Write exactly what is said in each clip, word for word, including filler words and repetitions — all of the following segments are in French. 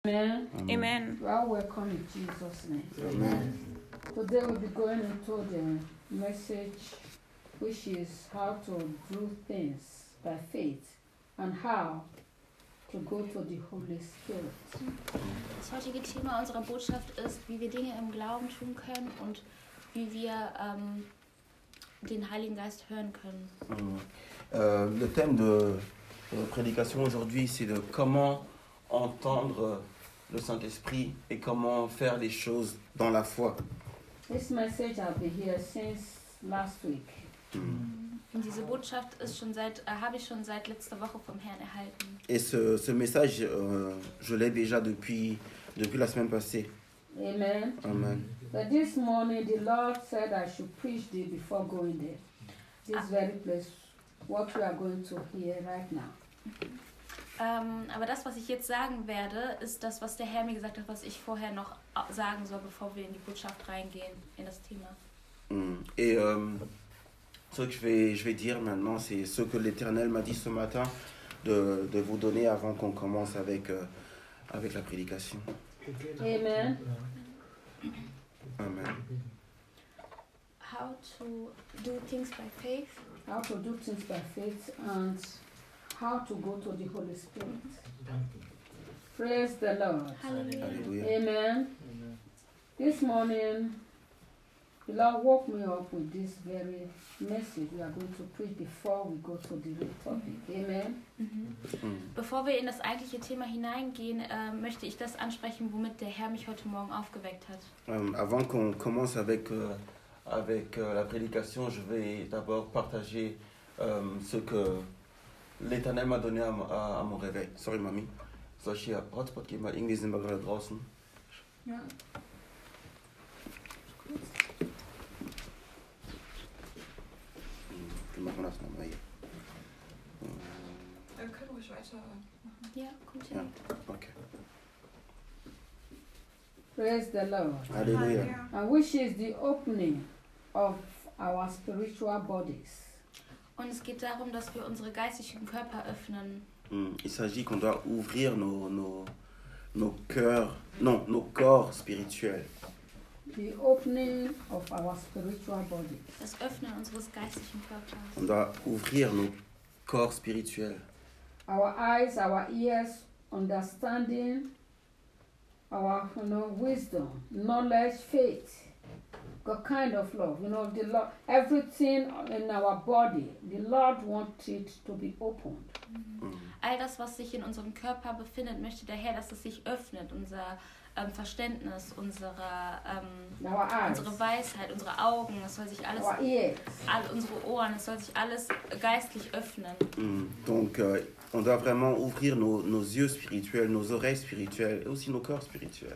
Amen. Amen. You are welcome in Jesus' name. Amen. Today we'll be going into the message, which is how to do things by faith and how to go to the Holy Spirit. Das heutige Thema unserer Botschaft ist, wie wir Dinge im Glauben tun können und wie wir ähm, den Heiligen Geist hören können. Euh, le thème de, de notre prédication aujourd'hui, c'est de comment entendre le Saint-Esprit et comment faire les choses dans la foi. This message I've been here since last week. Und diese Botschaft ist schon seit, äh, habe ich schon seit letzter Woche vom Herrn erhalten. Et ce, ce message, euh, je l'ai déjà depuis, depuis la semaine passée. Amen. Amen. But this morning the Lord said I should preach this before going there. This very place, what we are going to hear right now. Ähm, aber das, was ich jetzt sagen werde, ist das, was der Herr mir gesagt hat, was ich vorher noch sagen soll, bevor wir in die Botschaft reingehen, in das Thema. Mm. Et euh, ce que je vais, je vais dire maintenant, c'est ce que l'Éternel m'a dit ce matin de, de vous donner avant qu'on commence avec, euh, avec la prédication. Amen. Amen. How to do things by faith. How to do things by faith and how to go to the Holy Spirit. Praise the Lord. Halleluja. Alléluia. Amen. This morning, the Lord woke me up with this very message we are going to preach before we go to the real topic. Amen. Mhm. Mm. Bevor wir in das eigentliche Thema hineingehen, äh, möchte ich das ansprechen, womit der Herr mich heute Morgen aufgeweckt hat. Euh, avant qu'on commence avec, euh, avec euh, la prédication, je vais d'abord partager euh, ce que l'Éternel m'a donné à, à, à mon réveil. Sorry, Mami. Soll ich hier Hotspot geben? Weil irgendwie sind wir gerade draußen. Ja. Wir machen das nochmal hier. Wir können ruhig weiter. Ja, kommt Ja, hin. okay. Praise the Lord. Alléluia. And which is the opening of our spiritual bodies. Und es geht darum, dass wir unsere geistigen Körper öffnen. Mm. Il s'agit qu'on doit ouvrir nos, nos, nos cœurs, non, nos corps spirituels. The opening of our spiritual bodies. Das Öffnen unseres geistlichen Körpers. On doit ouvrir nos corps spirituels. Our eyes, our ears, understanding, our you know, wisdom, knowledge, faith, God kind of love. You know, the Lord, everything in our body, the Lord wants it to be opened. Mm. All das, was sich in unserem Körper befindet, möchte der Herr, dass es sich öffnet. Unser ähm, Verständnis, unsere, ähm, Our eyes, unsere Weisheit, unsere Augen, es soll sich alles, our ears, all, unsere Ohren, es soll sich alles geistlich öffnen. Mm. Donc, euh, on doit vraiment ouvrir nos, nos yeux spirituels, nos oreilles spirituelles et aussi nos corps spirituels.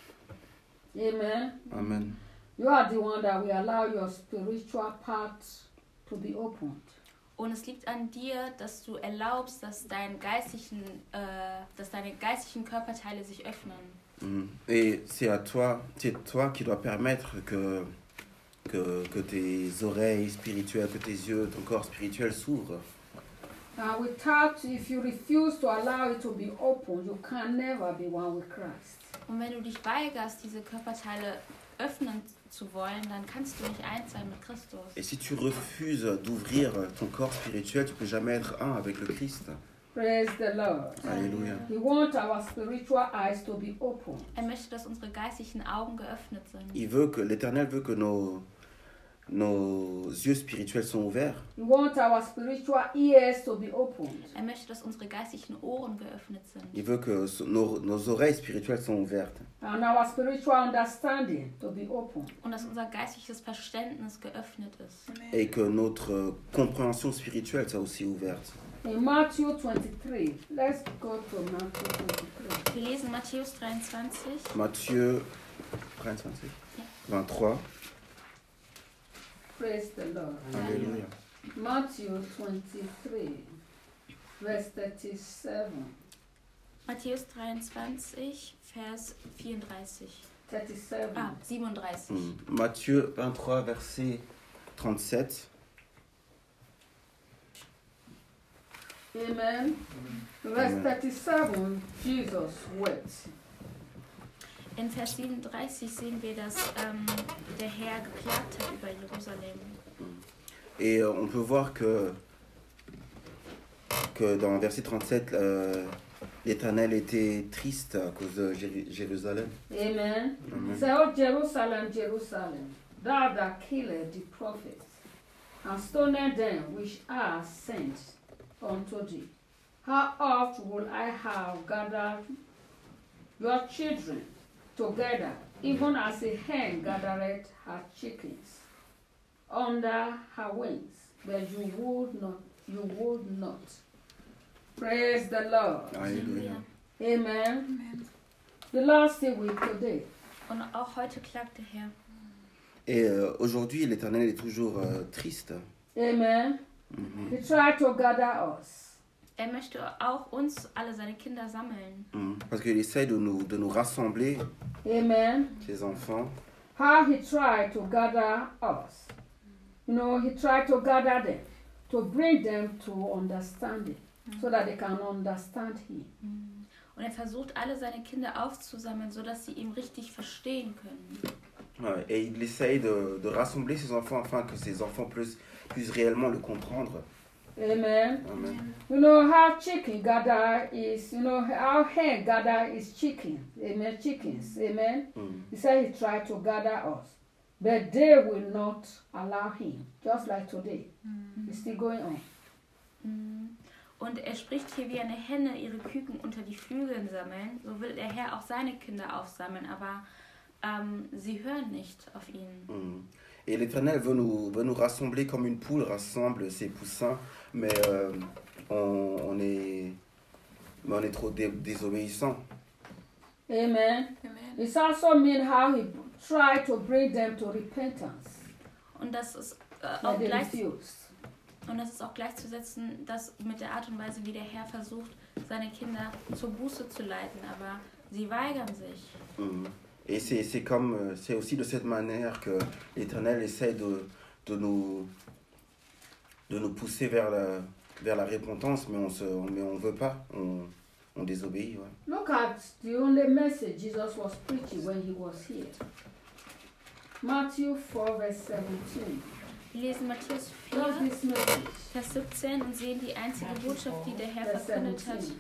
amen. Amen. You are the one that will allow your spiritual part to be opened. Und es liegt an dir, dass du erlaubst, dass, dein geistlichen, äh, dass deine geistlichen Körperteile sich öffnen. Mm. Et c'est à toi, c'est toi qui dois permettre que, que, que tes oreilles spirituelles, que tes yeux, ton corps spirituel s'ouvrent. Now, without, if you refuse to allow it to be opened, you can never be one with Christ. Und wenn du dich weigerst, diese Körperteile öffnen zu wollen, dann kannst du nicht eins sein mit Christus. Et si tu refuses d'ouvrir ton corps spirituel, tu peux jamais être un avec le Christ. Praise the Lord. Alléluia. We want our spiritual eyes to be open. Er möchte, dass unsere geistigen Augen geöffnet sind. Il veut que l'Éternel veut que nos, nos yeux spirituels sont ouverts. We want our spiritual ears to be opened. Er möchte, dass unsere geistigen Ohren geöffnet sind. Il veut que so- nos, nos oreilles spirituelles sont ouvertes. And our spiritual understanding to be open. Und dass unser geistliches Verständnis geöffnet ist. Et que notre compréhension spirituelle soit aussi ouverte. In Matthew twenty-three, let's go to Matthew twenty-three. Wir lesen Matthäus dreiundzwanzig. Matthieu dreiundzwanzig, vingt-trois. Praise the Lord. Alléluia. Matthew twenty-three, verse thirty-seven. Matthäus dreiundzwanzig, Vers vierunddreißig. thirty-seven. Ah, siebenunddreißig. Mm. Matthieu vingt-trois, verset trente-sept. Amen. Verse Amen. thirty-seven, Jesus wept. In Vers siebenunddreißig sehen wir, dass ähm, der Herr geklagt hat über Jerusalem. Et euh, on peut voir que, que dans verset trente-sept, euh, l'Éternel était triste à cause de Jéru- Jérusalem. Amen. Amen. Say, oh Jerusalem, Jerusalem, thou that killest the prophets, and stoned them which are sent unto thee. How oft will I have gathered your children together, even as a hen gathereth her chickens under her wings, but you would not, you would not. Praise the Lord. Alléluia. Amen. Amen. The Lord still with today. Und auch heute klagt der Herr. Et euh, aujourd'hui, l'Éternel est toujours euh, triste. Amen. Mhm. He tried to gather us. Er möchte auch uns, alle seine Kinder, sammeln. Mhm. Parce qu'il essaie de nous, de nous rassembler, Amen. ses enfants. How he tried to gather us. You know, he tried to gather them, to bring them to understanding, so that they can understand him. Und er versucht, alle seine Kinder aufzusammeln, sodass sie ihn richtig verstehen können. Ouais, et il essaye de, de rassembler ses enfants afin que ses enfants puissent, puissent réellement le comprendre. Amen. Amen. You know how chicken gather is, you know, how hen gather is chicken. Amen. Chickens. Amen. Mhm. He said he tried to gather us, but they will not allow him, just like today. It's still going on. Und er spricht hier, wie eine Henne ihre Küken unter die Flügeln sammeln. So will der Herr auch seine Kinder aufsammeln, aber ähm, sie hören nicht auf ihn. Mhm. Et l'Éternel veut nous, veut nous rassembler comme une poule rassemble ses poussins, mais euh, on, on, est, mais on est trop dé- désobéissants. Amen. It's also mean how he tried to bring them to repentance, Und das ist äh, but auch they gleich, refused. und das ist auch gleichzusetzen, dass mit der Art und Weise, wie der Herr versucht, seine Kinder zur Buße zu leiten, aber sie weigern sich. Mhm. Et c'est, c'est, comme, euh, c'est aussi de cette manière que l'Éternel essaie de, de, nous, de nous pousser vers la, vers la repentance, mais on ne mais on veut pas, on, on désobéit. Ouais. Look at the only message Jesus was preaching when he was here. Matthew four, verse seventeen. Wir lesen Matthäus What's vier, this message? Vers siebzehn und sehen die einzige Botschaft, die der Herr Verse verkündet hat. seventeen.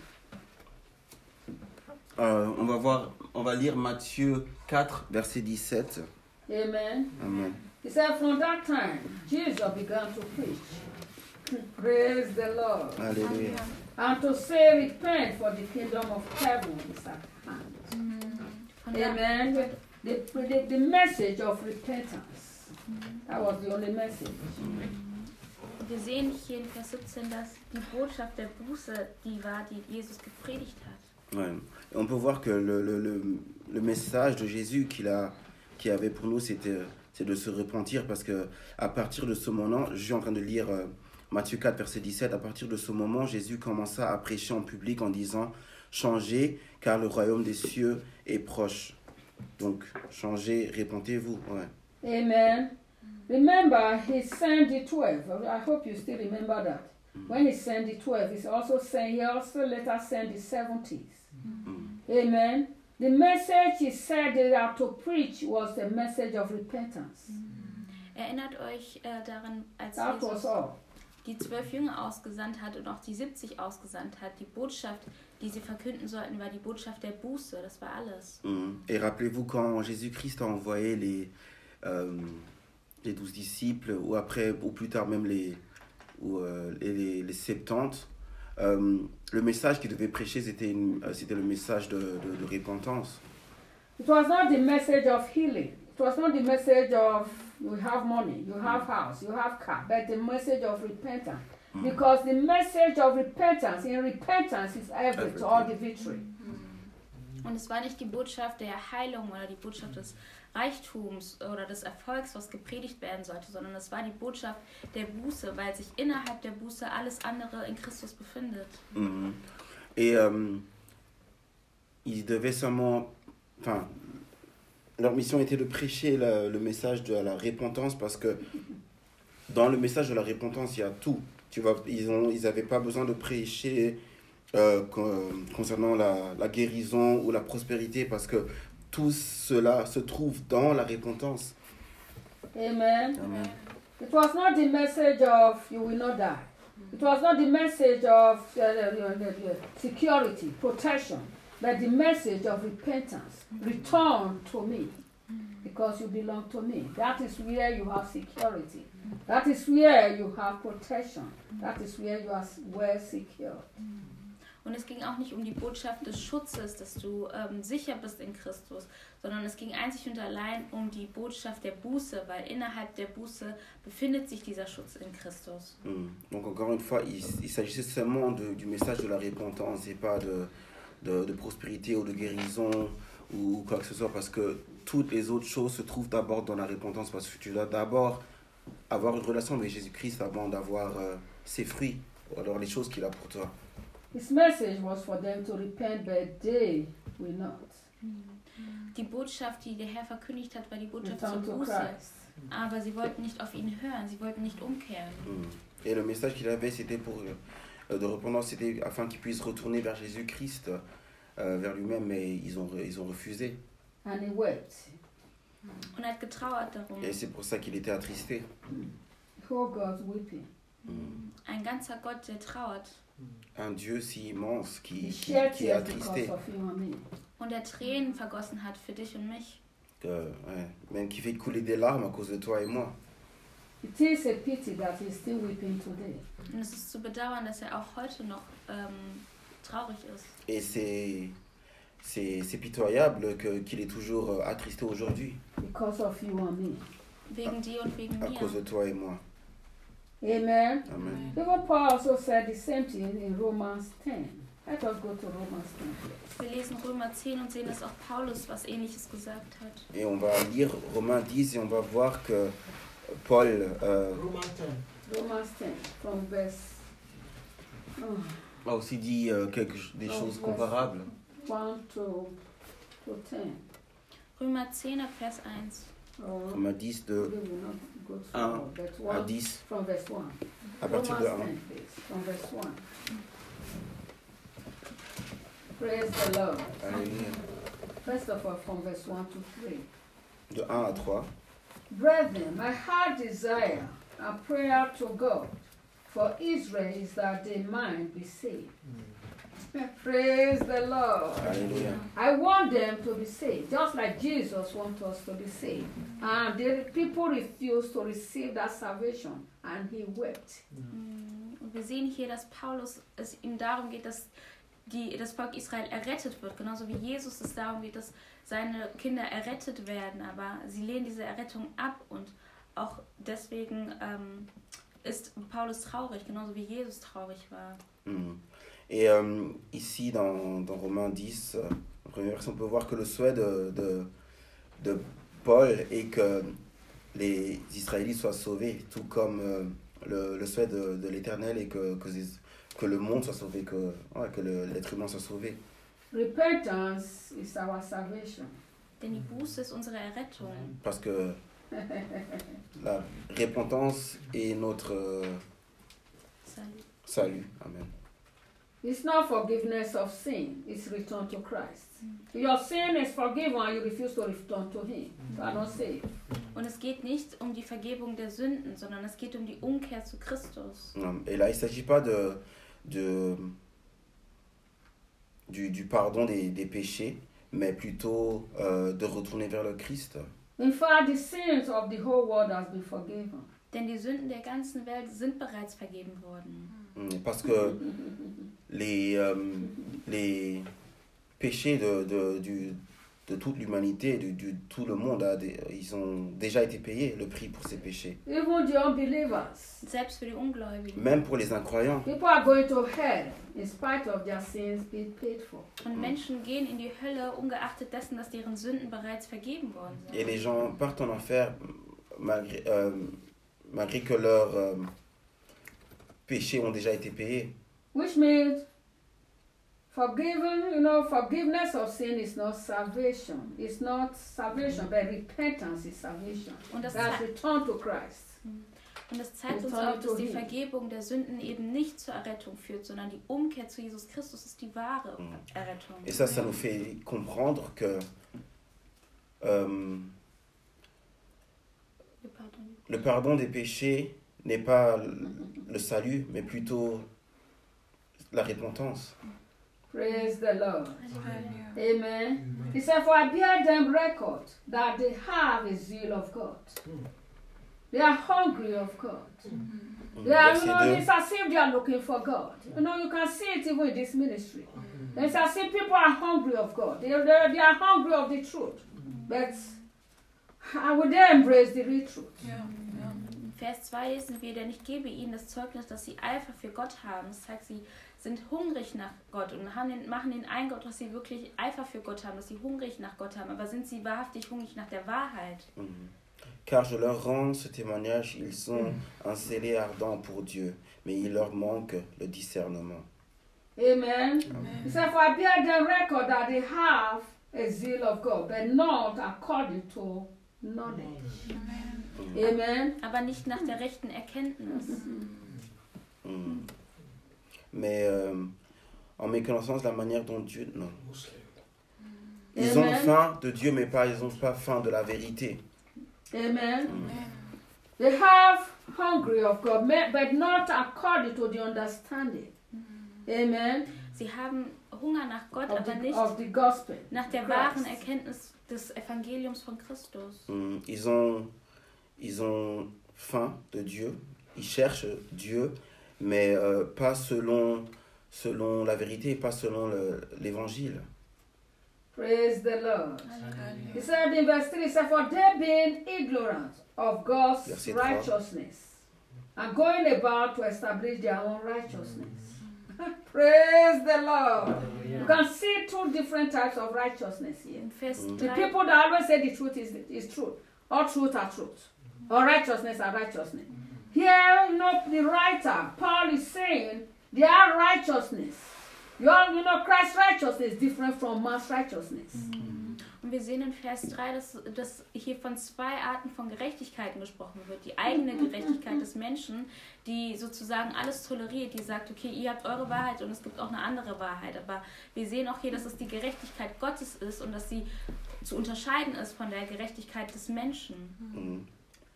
Euh, on, va voir, on va lire Matthieu quatre, verset dix-sept. Amen. Amen. He said, from that time, Jesus began to preach. Praise the Lord. Alléluia. And to say, repent, for the kingdom of heaven is at hand. Von da, Amen. The, the, the message of repentance. That was the only message. wir sehen hier in Vers siebzehn, dass die Botschaft der Buße die war, die Jesus gepredigt hat. Ouais. Et on peut voir que le, le, le, le message de Jésus qu'il a, qu'il avait pour nous, c'était, c'est de se repentir, parce que à partir de ce moment, je suis en train de lire euh, Matthieu quatre, verset dix-sept, à partir de ce moment, Jésus commença à prêcher en public en disant « Changez, car le royaume des cieux est proche. » Donc, changez, repentez-vous. Ouais. Amen. Remember, he sent the twelve. I hope you still remember that. When he sent the twelve, he's also saying, he also later sent the seventies. Amen. The message he said they are to preach was the message of repentance. Erinnert euch äh, daran, als That was Jesus all. die zwölf Jünger ausgesandt hat und auch die siebzig ausgesandt hat. Die Botschaft, die sie verkünden sollten, war die Botschaft der Buße. Das war alles. Mm. Et rappelez-vous quand Jésus-Christ a envoyé les, euh, les douze disciples, ou après, ou plus tard même les, ou, euh, les, les septante, euh, le message qu'il devait prêcher, c'était, une, euh, c'était le message de, de, de repentance. It was not the message of healing. It was not the message of you have money, you have house, you have car, but the message of repentance. Because the message of repentance, in repentance is everything, all the victory. Und es war nicht die Botschaft der Heilung oder die Botschaft des Reichtums oder des Erfolgs, was gepredigt werden sollte, sondern es war die Botschaft der Buße, weil sich innerhalb der Buße alles andere in Christus befindet. Mhm. Et euh, ils devaient seulement... Enfin, leur mission était de prêcher la- le message de la repentance, parce que dans le message de la repentance, il y a tout. Tu vois, ils ont, ils n'avaient pas besoin de prêcher euh, con- concernant la, la guérison ou la prospérité, parce que tout cela se trouve dans la repentance. Amen. Amen. It was not the message of you will not die. It was not the message of uh, uh, uh, uh, security, protection, but the message of repentance. Return to me because you belong to me. That is where you have security. That is where you have protection. That is where you are well secure. Und es ging auch nicht um die Botschaft des Schutzes, dass du ähm, sicher bist in Christus, sondern es ging einzig und allein um die Botschaft der Buße, weil innerhalb der Buße befindet sich dieser Schutz in Christus. Mm. Donc encore une fois, il, il s'agissait seulement de, du message de la repentance et pas de, de, de prospérité ou de guérison ou quoi que ce soit, parce que toutes les autres choses se trouvent d'abord dans la repentance, parce que tu dois d'abord avoir une relation avec Jésus-Christ avant d'avoir euh, ses fruits, ou alors les choses qu'il a pour toi. His message was for them to repent, but they will not. Die Botschaft, die der Herr verkündigt hat, war die Botschaft zur Return to Buße. Christ. Aber sie wollten nicht auf ihn hören, sie wollten nicht umkehren. Mm. Et le message qu'il avait, c'était pour euh, de repentance, c'était afin qu'ils puissent retourner vers Jésus-Christ, euh, vers lui-même, mais ils ont, ils ont refusé. And he wept. Und er hat getrauert darum. Et c'est pour ça qu'il était attristé. Oh God's weeping. Mm. Ein ganzer Gott, der trauert. Un Dieu si immense qui, He qui, shed qui est tears because attristé, of you and me. Und der Tränen vergossen hat für dich und mich. que, ouais, même qui fait couler des larmes à cause de toi et moi. It is a pity that he's still weeping today. Und es ist zu bedauern, dass er auch heute noch ähm, traurig ist. Et c'est, c'est, c'est pitoyable que, qu'il est toujours euh, attristé aujourd'hui Because of you and me. Wegen dir und wegen à cause de mir. toi et moi. Amen. Amen. Even Paul also said the same thing in Romans ten. Let us go to Romans ten. Wir lesen Römer zehn und sehen, dass auch Paulus was Ähnliches gesagt hat. Et on va lire Romains dix et on va voir que Paul euh, Romans ten. Romans ten, from verse oh, a aussi dit euh, quelque, des Oh, choses yes. comparables. one to, to ten. Römer zehn ab Vers eins. Or Romains dix we de will not go through un all, but à one dix, from verse one. à partir de Romans un. ten, please, from verse one. Praise the Lord. Alléluia. First of all, from verse one to three. De un à trois. Brethren, my heart desire and prayer to God for Israel is that they might be saved. Praise the Lord. Alléluia. I want them to be saved, just like Jesus wants us to be saved. And the people refused to receive that salvation, and he wept. Mm, Und wir sehen hier, dass Paulus es ihm darum geht, dass die, das Volk Israel errettet wird, genauso wie Jesus es darum geht, dass seine Kinder errettet werden, aber sie lehnen diese Errettung ab und auch deswegen ähm, ist Paulus traurig, genauso wie Jesus traurig war. Mm. Et euh, ici, dans, dans Romains dix, euh, en première version, on peut voir que le souhait de, de, de Paul est que les Israélites soient sauvés, tout comme euh, le, le souhait de, de l'Éternel est que, que, que le monde soit sauvé, que, ouais, que le, l'être humain soit sauvé. Repentance is our salvation. Denn die Buße ist unsere Errettung. Parce que la repentance est notre euh, Salut. salut. Amen. It's not forgiveness of sin, it's return to Christ. Your sin is forgiven and you refuse to return to him. You are not saved. Und es geht nicht um die Vergebung der Sünden, sondern es geht um die Umkehr zu Christus. Et là, il ne s'agit pas de, de, du, du pardon des, des péchés, mais plutôt euh, de retourner vers le Christ. In fact, the sins of the whole world has been forgiven. Denn die Sünden der ganzen Welt sind bereits vergeben worden. Parce que les, euh, les péchés de, de, du, de toute l'humanité, de, de tout le monde, a des, ils ont déjà été payés, le prix pour ces péchés. Even the unbelievers. Selbst für die Ungläubigen. Même pour les incroyants. People are going to hell in spite of their sins being paid for. Und Menschen gehen in die Hölle, ungeachtet dessen, dass deren Sünden bereits vergeben worden sind. Et les gens partent en enfer malgré, euh, malgré que leurs euh, péchés ont déjà été payés. Which means forgiven, you know, forgiveness of sin is not salvation. It's not salvation, but repentance is salvation. Und das, That's zei- return to Christ. und das zeigt uns auch, dass die Vergebung der Sünden eben nicht zur Errettung führt, sondern die Umkehr zu Jesus Christus ist die wahre Errettung. Et ça, ça nous fait comprendre que euh, le pardon des péchés n'est pas le salut, mais plutôt la repentance. Praise the Lord. Amen. He said, for I bear them record that they have a zeal of God. They are hungry of God. They are, you know, it's as if they are looking for God. You know, you can see it even in this ministry. It's as if people are hungry of God. They, they, they are hungry of the truth. But how would they embrace the real truth? Ja. Ja. In Vers zwei lesen wir, denn ich gebe ihnen das Zeugnis, dass sie Eifer für Gott haben. Das heißt, sie sind hungrig nach Gott und haben den, machen den Eindruck, dass sie wirklich Eifer für Gott haben, dass sie hungrig nach Gott haben. Aber sind sie wahrhaftig hungrig nach der Wahrheit? Mhm. Car je leur rends ce témoignage, ils sont un zèle ardent pour Dieu, mais il leur manque le discernement. Amen. He said, for I bear them record that they have a zeal of God, but not according to knowledge. Amen. Amen. Aber nicht nach der rechten Erkenntnis. Mm. Mais euh, en méconnaissance de la manière dont Dieu... Non. Ils Amen. ont faim de Dieu, mais pas, ils n'ont pas faim de la vérité. Amen. Mm. They have hungry of God, but not according to the understanding. Amen. Sie haben Hunger nach Gott, Of aber the, nicht of the gospel. nach der Christ. wahren Erkenntnis des Evangeliums von Christus. Mm. Ils ont, ils ont faim de Dieu, ils cherchent Dieu, mais euh, pas selon, selon la vérité, pas selon le, l'évangile. Praise the Lord. He said in verse three, he said, for they being ignorant of God's Verset trois. righteousness and going about to establish their own righteousness. Praise the Lord. You can see two different types of righteousness here. In Vers The drei, people that always say the truth is, is truth. All truth are truth. All righteousness are righteousness. Here, you know, the writer, Paul is saying their righteousness. Your, you know, Christ's righteousness is different from man's righteousness. und wir sehen in Vers drei, dass, dass hier von zwei Arten von Gerechtigkeiten gesprochen wird. Die eigene Gerechtigkeit des Menschen, die sozusagen alles toleriert, die sagt, okay, ihr habt eure Wahrheit und es gibt auch eine andere Wahrheit. Aber wir sehen auch hier, dass es die Gerechtigkeit Gottes ist und dass sie zu unterscheiden ist von der Gerechtigkeit des Menschen. Mm.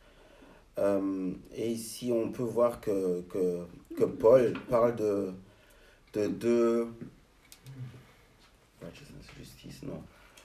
Euh, et ici, on peut voir que, que, que Paul parle de, de deux... Righteousness, justice, non.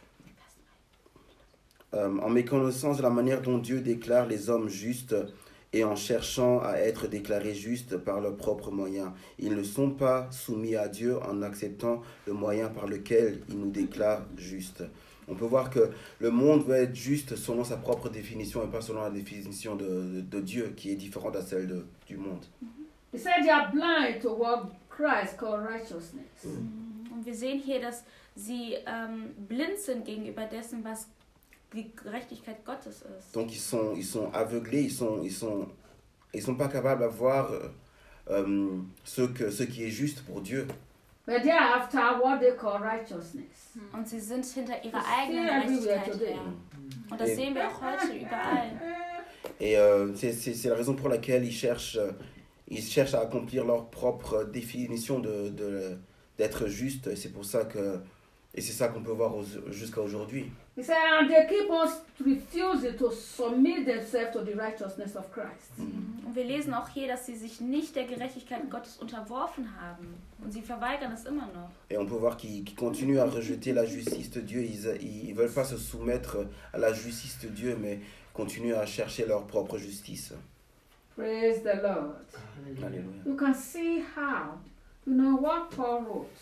Euh, en méconnaissance de la manière dont Dieu déclare les hommes justes et en cherchant à être déclarés justes par leurs propres moyens. Ils ne sont pas soumis à Dieu en acceptant le moyen par lequel il nous déclare justes. On peut voir que le monde veut être juste selon sa propre définition et pas selon la définition de, de, de Dieu qui est différente à celle de, du monde. He said they are blind to what Christ called righteousness. Und wir sehen hier, dass sie ähm, blind sind gegenüber dessen, was die Gerechtigkeit Gottes ist. Donc ils sont, ils sont aveuglés, ils sont, ils sont, ils sont pas capables de voir euh, euh, ce, que, ce qui est juste pour Dieu. But they are after what they call righteousness. Und sie sind hinter ihrer It's eigenen still everywhere Gerechtigkeit today. her. Und das sehen wir auch heute überall. Et euh, c'est, c'est, c'est la raison pour laquelle ils cherchent, euh, ils cherchent à accomplir leur propre définition de, de, d'être juste. Et c'est pour ça que, et c'est ça qu'on peut voir aux, jusqu'à aujourd'hui. He said, and they keep on refusing to submit themselves to the righteousness of Christ. Und wir lesen auch hier, dass sie sich nicht der Gerechtigkeit Gottes unterworfen haben. Und sie verweigern es immer noch. Et on peut voir qu'ils, qu'ils continuent à rejeter la justice de Dieu. Ils ne veulent pas se soumettre à la justice de Dieu, mais continuent à chercher leur propre justice. Praise the Lord. Alléluia. You can see how, you know, what Paul wrote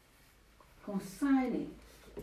concerning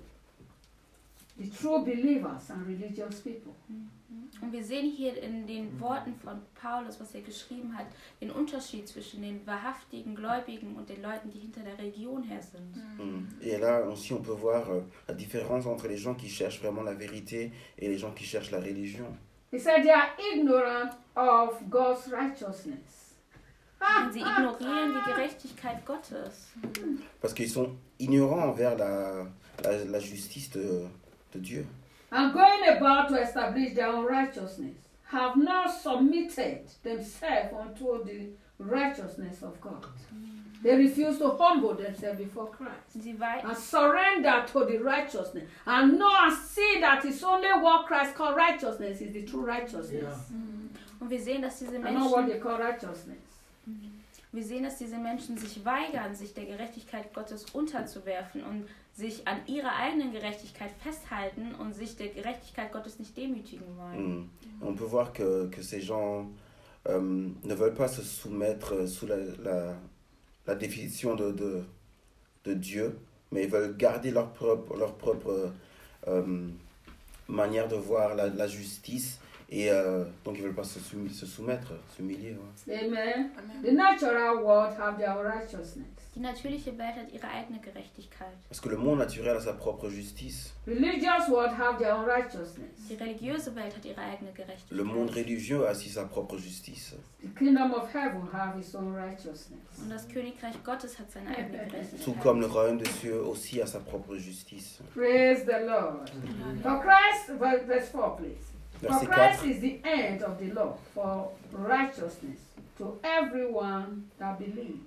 the true believers and religious people. Und wir sehen hier in den Worten von Paulus, was er geschrieben hat, den Unterschied zwischen den wahrhaftigen Gläubigen und den Leuten, die hinter der Religion her sind. Et là aussi, on peut voir euh, la différence entre les gens qui cherchent vraiment la vérité et les gens qui cherchent la religion. He said they are ignorant of God's righteousness. Und sie ignorieren die Gerechtigkeit Gottes. Parce qu'ils sont ignorants envers la, la, la justice de, de Dieu. And going about to establish their own righteousness, have not submitted themselves unto the righteousness of God. They refuse to humble themselves before Christ Sie wei and surrender to the righteousness and know and see that that it's only what Christ called righteousness is the true righteousness. Yeah. Und wir sehen, dass diese And not what Menschen, they call righteousness. wir sehen, dass diese Menschen sich weigern, sich der Gerechtigkeit Gottes unterzuwerfen und sich an ihrer eigenen Gerechtigkeit festhalten und sich der Gerechtigkeit Gottes nicht demütigen wollen. Mm. On peut voir que, que ces gens euh, ne veulent pas se soumettre sous la, la, la définition de, de, de Dieu, mais ils veulent garder leur propre, leur propre euh, manière de voir la, la justice. Et euh, donc ils ne veulent pas se, soum- se soumettre, s'humilier. Ouais. Amen. Amen. The natural world have their righteousness. Die natürliche Welt hat ihre eigene Gerechtigkeit. Parce que le monde naturel a sa propre justice. Religious world have their own righteousness. Die religiöse Welt hat ihre eigene Gerechtigkeit. Le monde religieux a aussi sa propre justice. The kingdom of heaven have its own righteousness. Und das Königreich Gottes hat seine eigene Tout Gerechtigkeit. comme le royaume des cieux aussi a sa propre justice. Praise the Lord. For Christ, ver- verse four, please. For Verset Christ quatre. is the end of the law for righteousness to everyone that believes.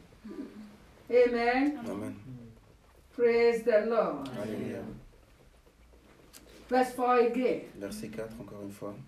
Amen. Amen. Praise the Lord. Alléluia. Verse four again. Verset quatre, encore une fois.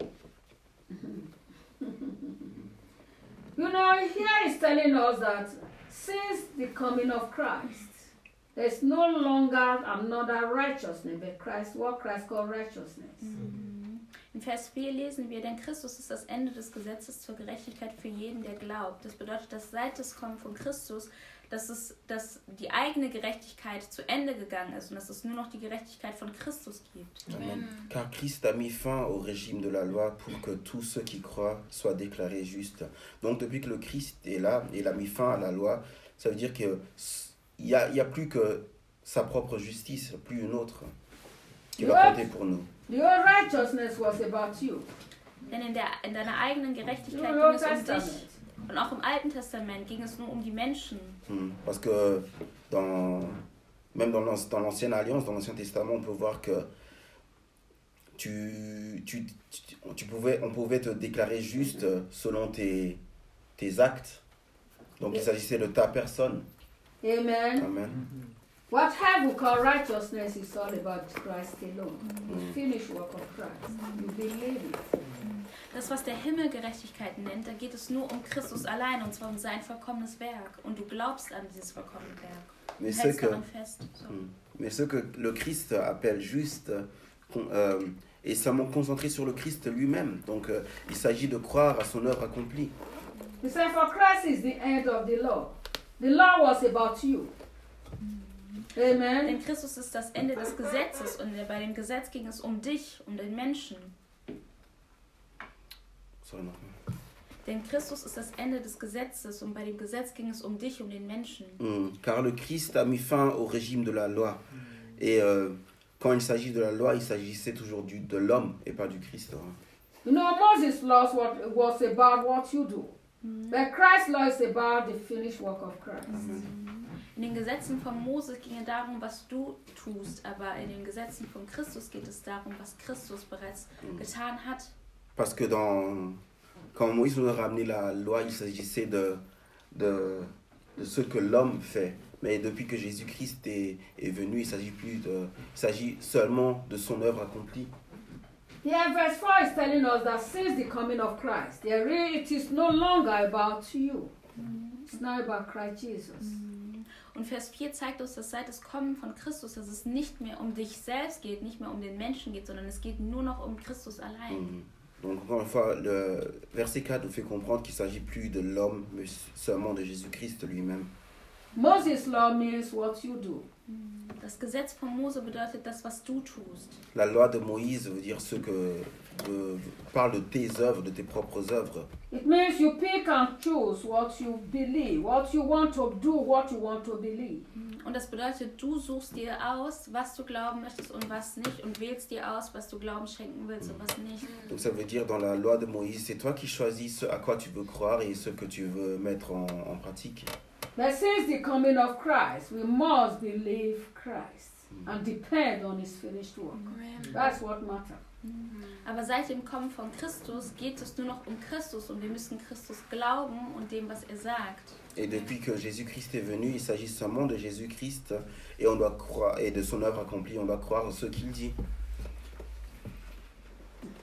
You know, here is telling us that since the coming of Christ, there's no longer another righteousness, but Christ, what Christ called righteousness. In Vers vier lesen wir, denn Christus ist das Ende des Gesetzes zur Gerechtigkeit für jeden, der glaubt. Das bedeutet, dass seit das Kommen von Christus, dass, es, dass die eigene Gerechtigkeit zu Ende gegangen ist und dass es nur noch die Gerechtigkeit von Christus gibt. Amen. Car Christ a mis fin au régime de la loi pour que tous ceux qui croient soient déclarés justes. Donc depuis que le Christ est là, il a mis fin à la loi, ça veut dire qu'il n'y a, il y a plus que sa propre justice, plus une autre qui va Ouais. compter pour nous. The old righteousness was about you. Denn in, der, in deiner eigenen Gerechtigkeit The Old ging es um Testament. dich. Und auch im Alten Testament ging es nur um die Menschen. Hmm. Parce que dans, même dans l'an- dans l'Ancienne Alliance, dans l'Ancien Testament, on peut voir que tu, tu, tu, tu pouvais, on pouvait te déclarer juste selon tes, tes actes. Donc il s'agissait de ta personne. Amen. Amen. What heaven called righteousness is all about Christ alone. The finished work of Christ. You believe it. Das, was der Himmel Gerechtigkeit nennt, da geht es nur um Christus allein und zwar um sein vollkommenes Werk. Und du glaubst an dieses vollkommene Werk. Mais Und ce hältst que, daran fest. So. Hmm. Mais ce que le Christ appelle juste euh, est seulement concentré sur le Christ lui-même. Donc euh, il s'agit de croire à son œuvre accomplie. He said, for Christ is the end of the law. The law was about you. Amen. Denn Christus ist das Ende des Gesetzes und bei dem Gesetz ging es um dich, um den Menschen. Sorry, nochmal. Denn Christus ist das Ende des Gesetzes und bei dem Gesetz ging es um dich, um den Menschen. Hmm. Car le Christ a mis fin au régime de la loi. Et euh, quand il s'agit de la loi, il s'agissait toujours du, de l'homme et pas du Christ. Hein. You know, Moses' law was, was about what you do. But Christ's law is about the finished work of Christ. In den Gesetzen von Mose ging es darum, was du tust, aber in den Gesetzen von Christus geht es darum, was Christus bereits getan hat. Parce que dans, quand Moïse nous a ramené la loi, il s'agissait de, de, de ce que l'homme fait. Mais depuis que Jésus-Christ est, est venu, il s'agit plus de, il s'agit seulement de son œuvre accomplie. Here, verse four is telling us that since the coming of Christ, there really, it is no longer about you. It's not about Christ Jesus. Und Vers vier zeigt uns, dass seit das Kommen von Christus, dass es nicht mehr um dich selbst geht, nicht mehr um den Menschen geht, sondern es geht nur noch um Christus allein. Hmm. Donc encore une fois, le verset quatre nous fait comprendre qu'il ne s'agit plus de l'homme, mais seulement de Jésus-Christ lui-même. Moses' law means what you do. Das Gesetz von Mose bedeutet das, was du tust. La loi de Moïse veut dire ce que de, parle de tes œuvres, de tes propres œuvres. It means you pick and choose what you believe, what you want to do, what you want to believe. Und das bedeutet, du suchst dir aus, was du glauben möchtest und was nicht und wählst dir aus, was du Glauben schenken willst und was nicht. Donc ça veut dire dans la loi de Moïse, c'est toi qui choisis ce à quoi tu veux croire et ce que tu veux mettre en, en pratique. But since the coming of Christ, we must believe Christ and depend on his finished work. That's what matters. Aber seit dem Kommen von Christus geht es nur noch um Christus und wir müssen Christus glauben und dem, was er sagt. Et depuis que Jésus-Christ est venu, il s'agit seulement de Jésus-Christ et on doit croire et de son œuvre accomplie, on doit croire ce qu'il dit.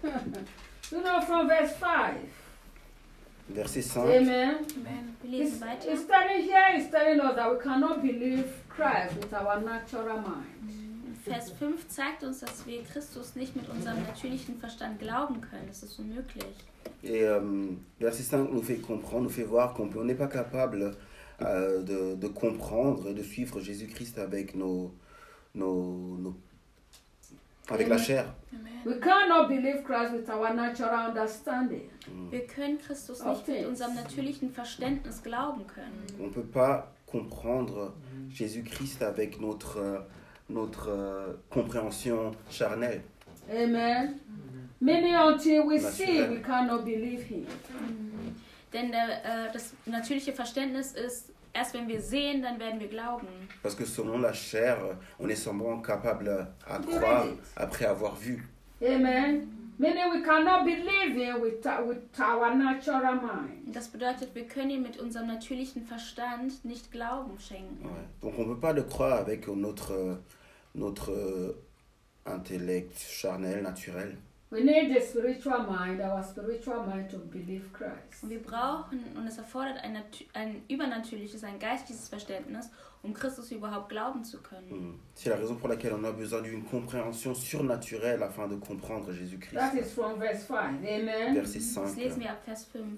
You know, from verse five. Verset cinq. Amen. Amen. Wir It's, lesen weiter. it's telling here, it's telling us that we cannot believe Christ with our natural mind. Vers fünf zeigt uns, dass wir Christus nicht mit unserem natürlichen Verstand glauben können. Das ist unmöglich. Et euh, verset cinq nous fait comprendre, nous fait voir qu'on peut- on n'est pas capable euh, de, de comprendre et de suivre Jésus-Christ avec nos, nos, nos- avec la chair. We cannot believe Christ with our natural understanding. Wir können Christus nicht mit unserem natürlichen Verständnis glauben können. On ne peut pas comprendre Jésus-Christ avec notre, euh, notre euh, compréhension charnelle. Amen. Meaning until we see, Naturell. we cannot believe him. Denn der, äh, das natürliche Verständnis ist, erst wenn wir sehen, dann werden wir glauben. Parce que selon la chair, on est seulement capable à croire après avoir vu. Amen. Meaning we cannot believe him with, with our natural mind. Das bedeutet, wir können ihm mit unserem natürlichen Verstand nicht Glauben schenken. Ouais. Donc on ne peut pas le croire avec notre, notre euh, intellect charnel, naturel. We need the spiritual mind, our spiritual mind, to believe Christ. Und wir brauchen, und es erfordert ein, natu- ein übernatürliches, ein geistiges Verständnis, um Christus überhaupt glauben zu können. Mm. C'est la raison pour laquelle on a besoin d'une compréhension surnaturelle afin de comprendre Jésus-Christ. That is from verse five. Amen. Verset Das cinq. lesen wir ab Vers fünf.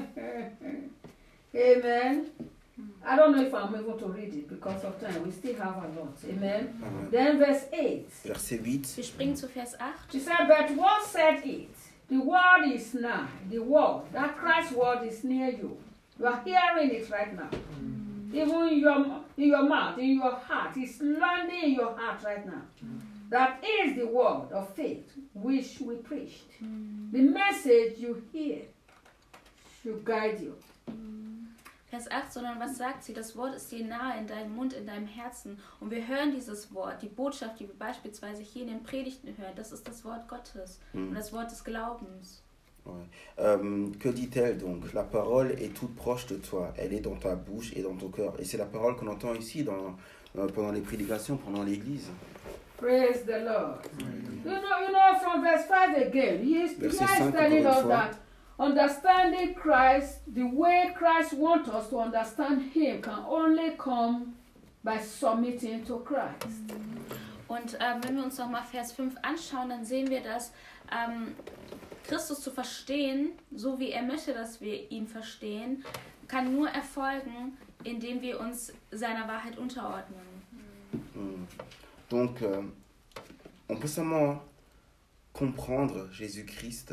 Amen. I don't know if I'm able to read it because of time. We still have a lot. Amen. Amen. Then verse eight. Verset huit. Wir springen zu Vers acht. She said, but what said it? The word is nigh. The word, that Christ's word is near you. You are hearing it right now. Even in your, in your mouth, in your heart. It's landing in your heart right now. That is the word of faith which we preached. The message you hear should guide you. Vers acht, sondern was sagt sie? Das Wort ist dir nahe in deinem Mund, in deinem Herzen. Und wir hören dieses Wort, die Botschaft, die wir beispielsweise hier in den Predigten hören, das ist das Wort Gottes und das Wort des Glaubens. Ouais. Euh, que dit-elle donc? La parole est toute proche de toi, elle est dans ta bouche et dans ton cœur. Et c'est la parole qu'on entend ici dans, euh, pendant les prédications, pendant l'église. Praise the Lord. You know, you know, from verse five again, he is, he is Verset cinq, telling encore us une fois. that understanding Christ, the way Christ wants us to understand him, can only come by submitting to Christ. Und ähm, wenn wir uns nochmal Vers fünf anschauen, dann sehen wir, dass ähm, Christus zu verstehen, so wie er möchte, dass wir ihn verstehen, kann nur erfolgen, indem wir uns seiner Wahrheit unterordnen. Mm. Donc, euh, on peut seulement comprendre Jésus-Christ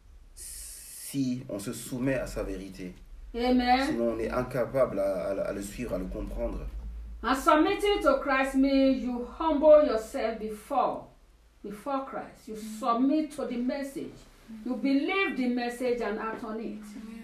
si on se soumet à sa vérité. Amen. Sinon, on est incapable à, à- à le suivre, à le comprendre. And submitting to Christ means you humble yourself before, before Christ. You submit to the message. You believe the message and act on it.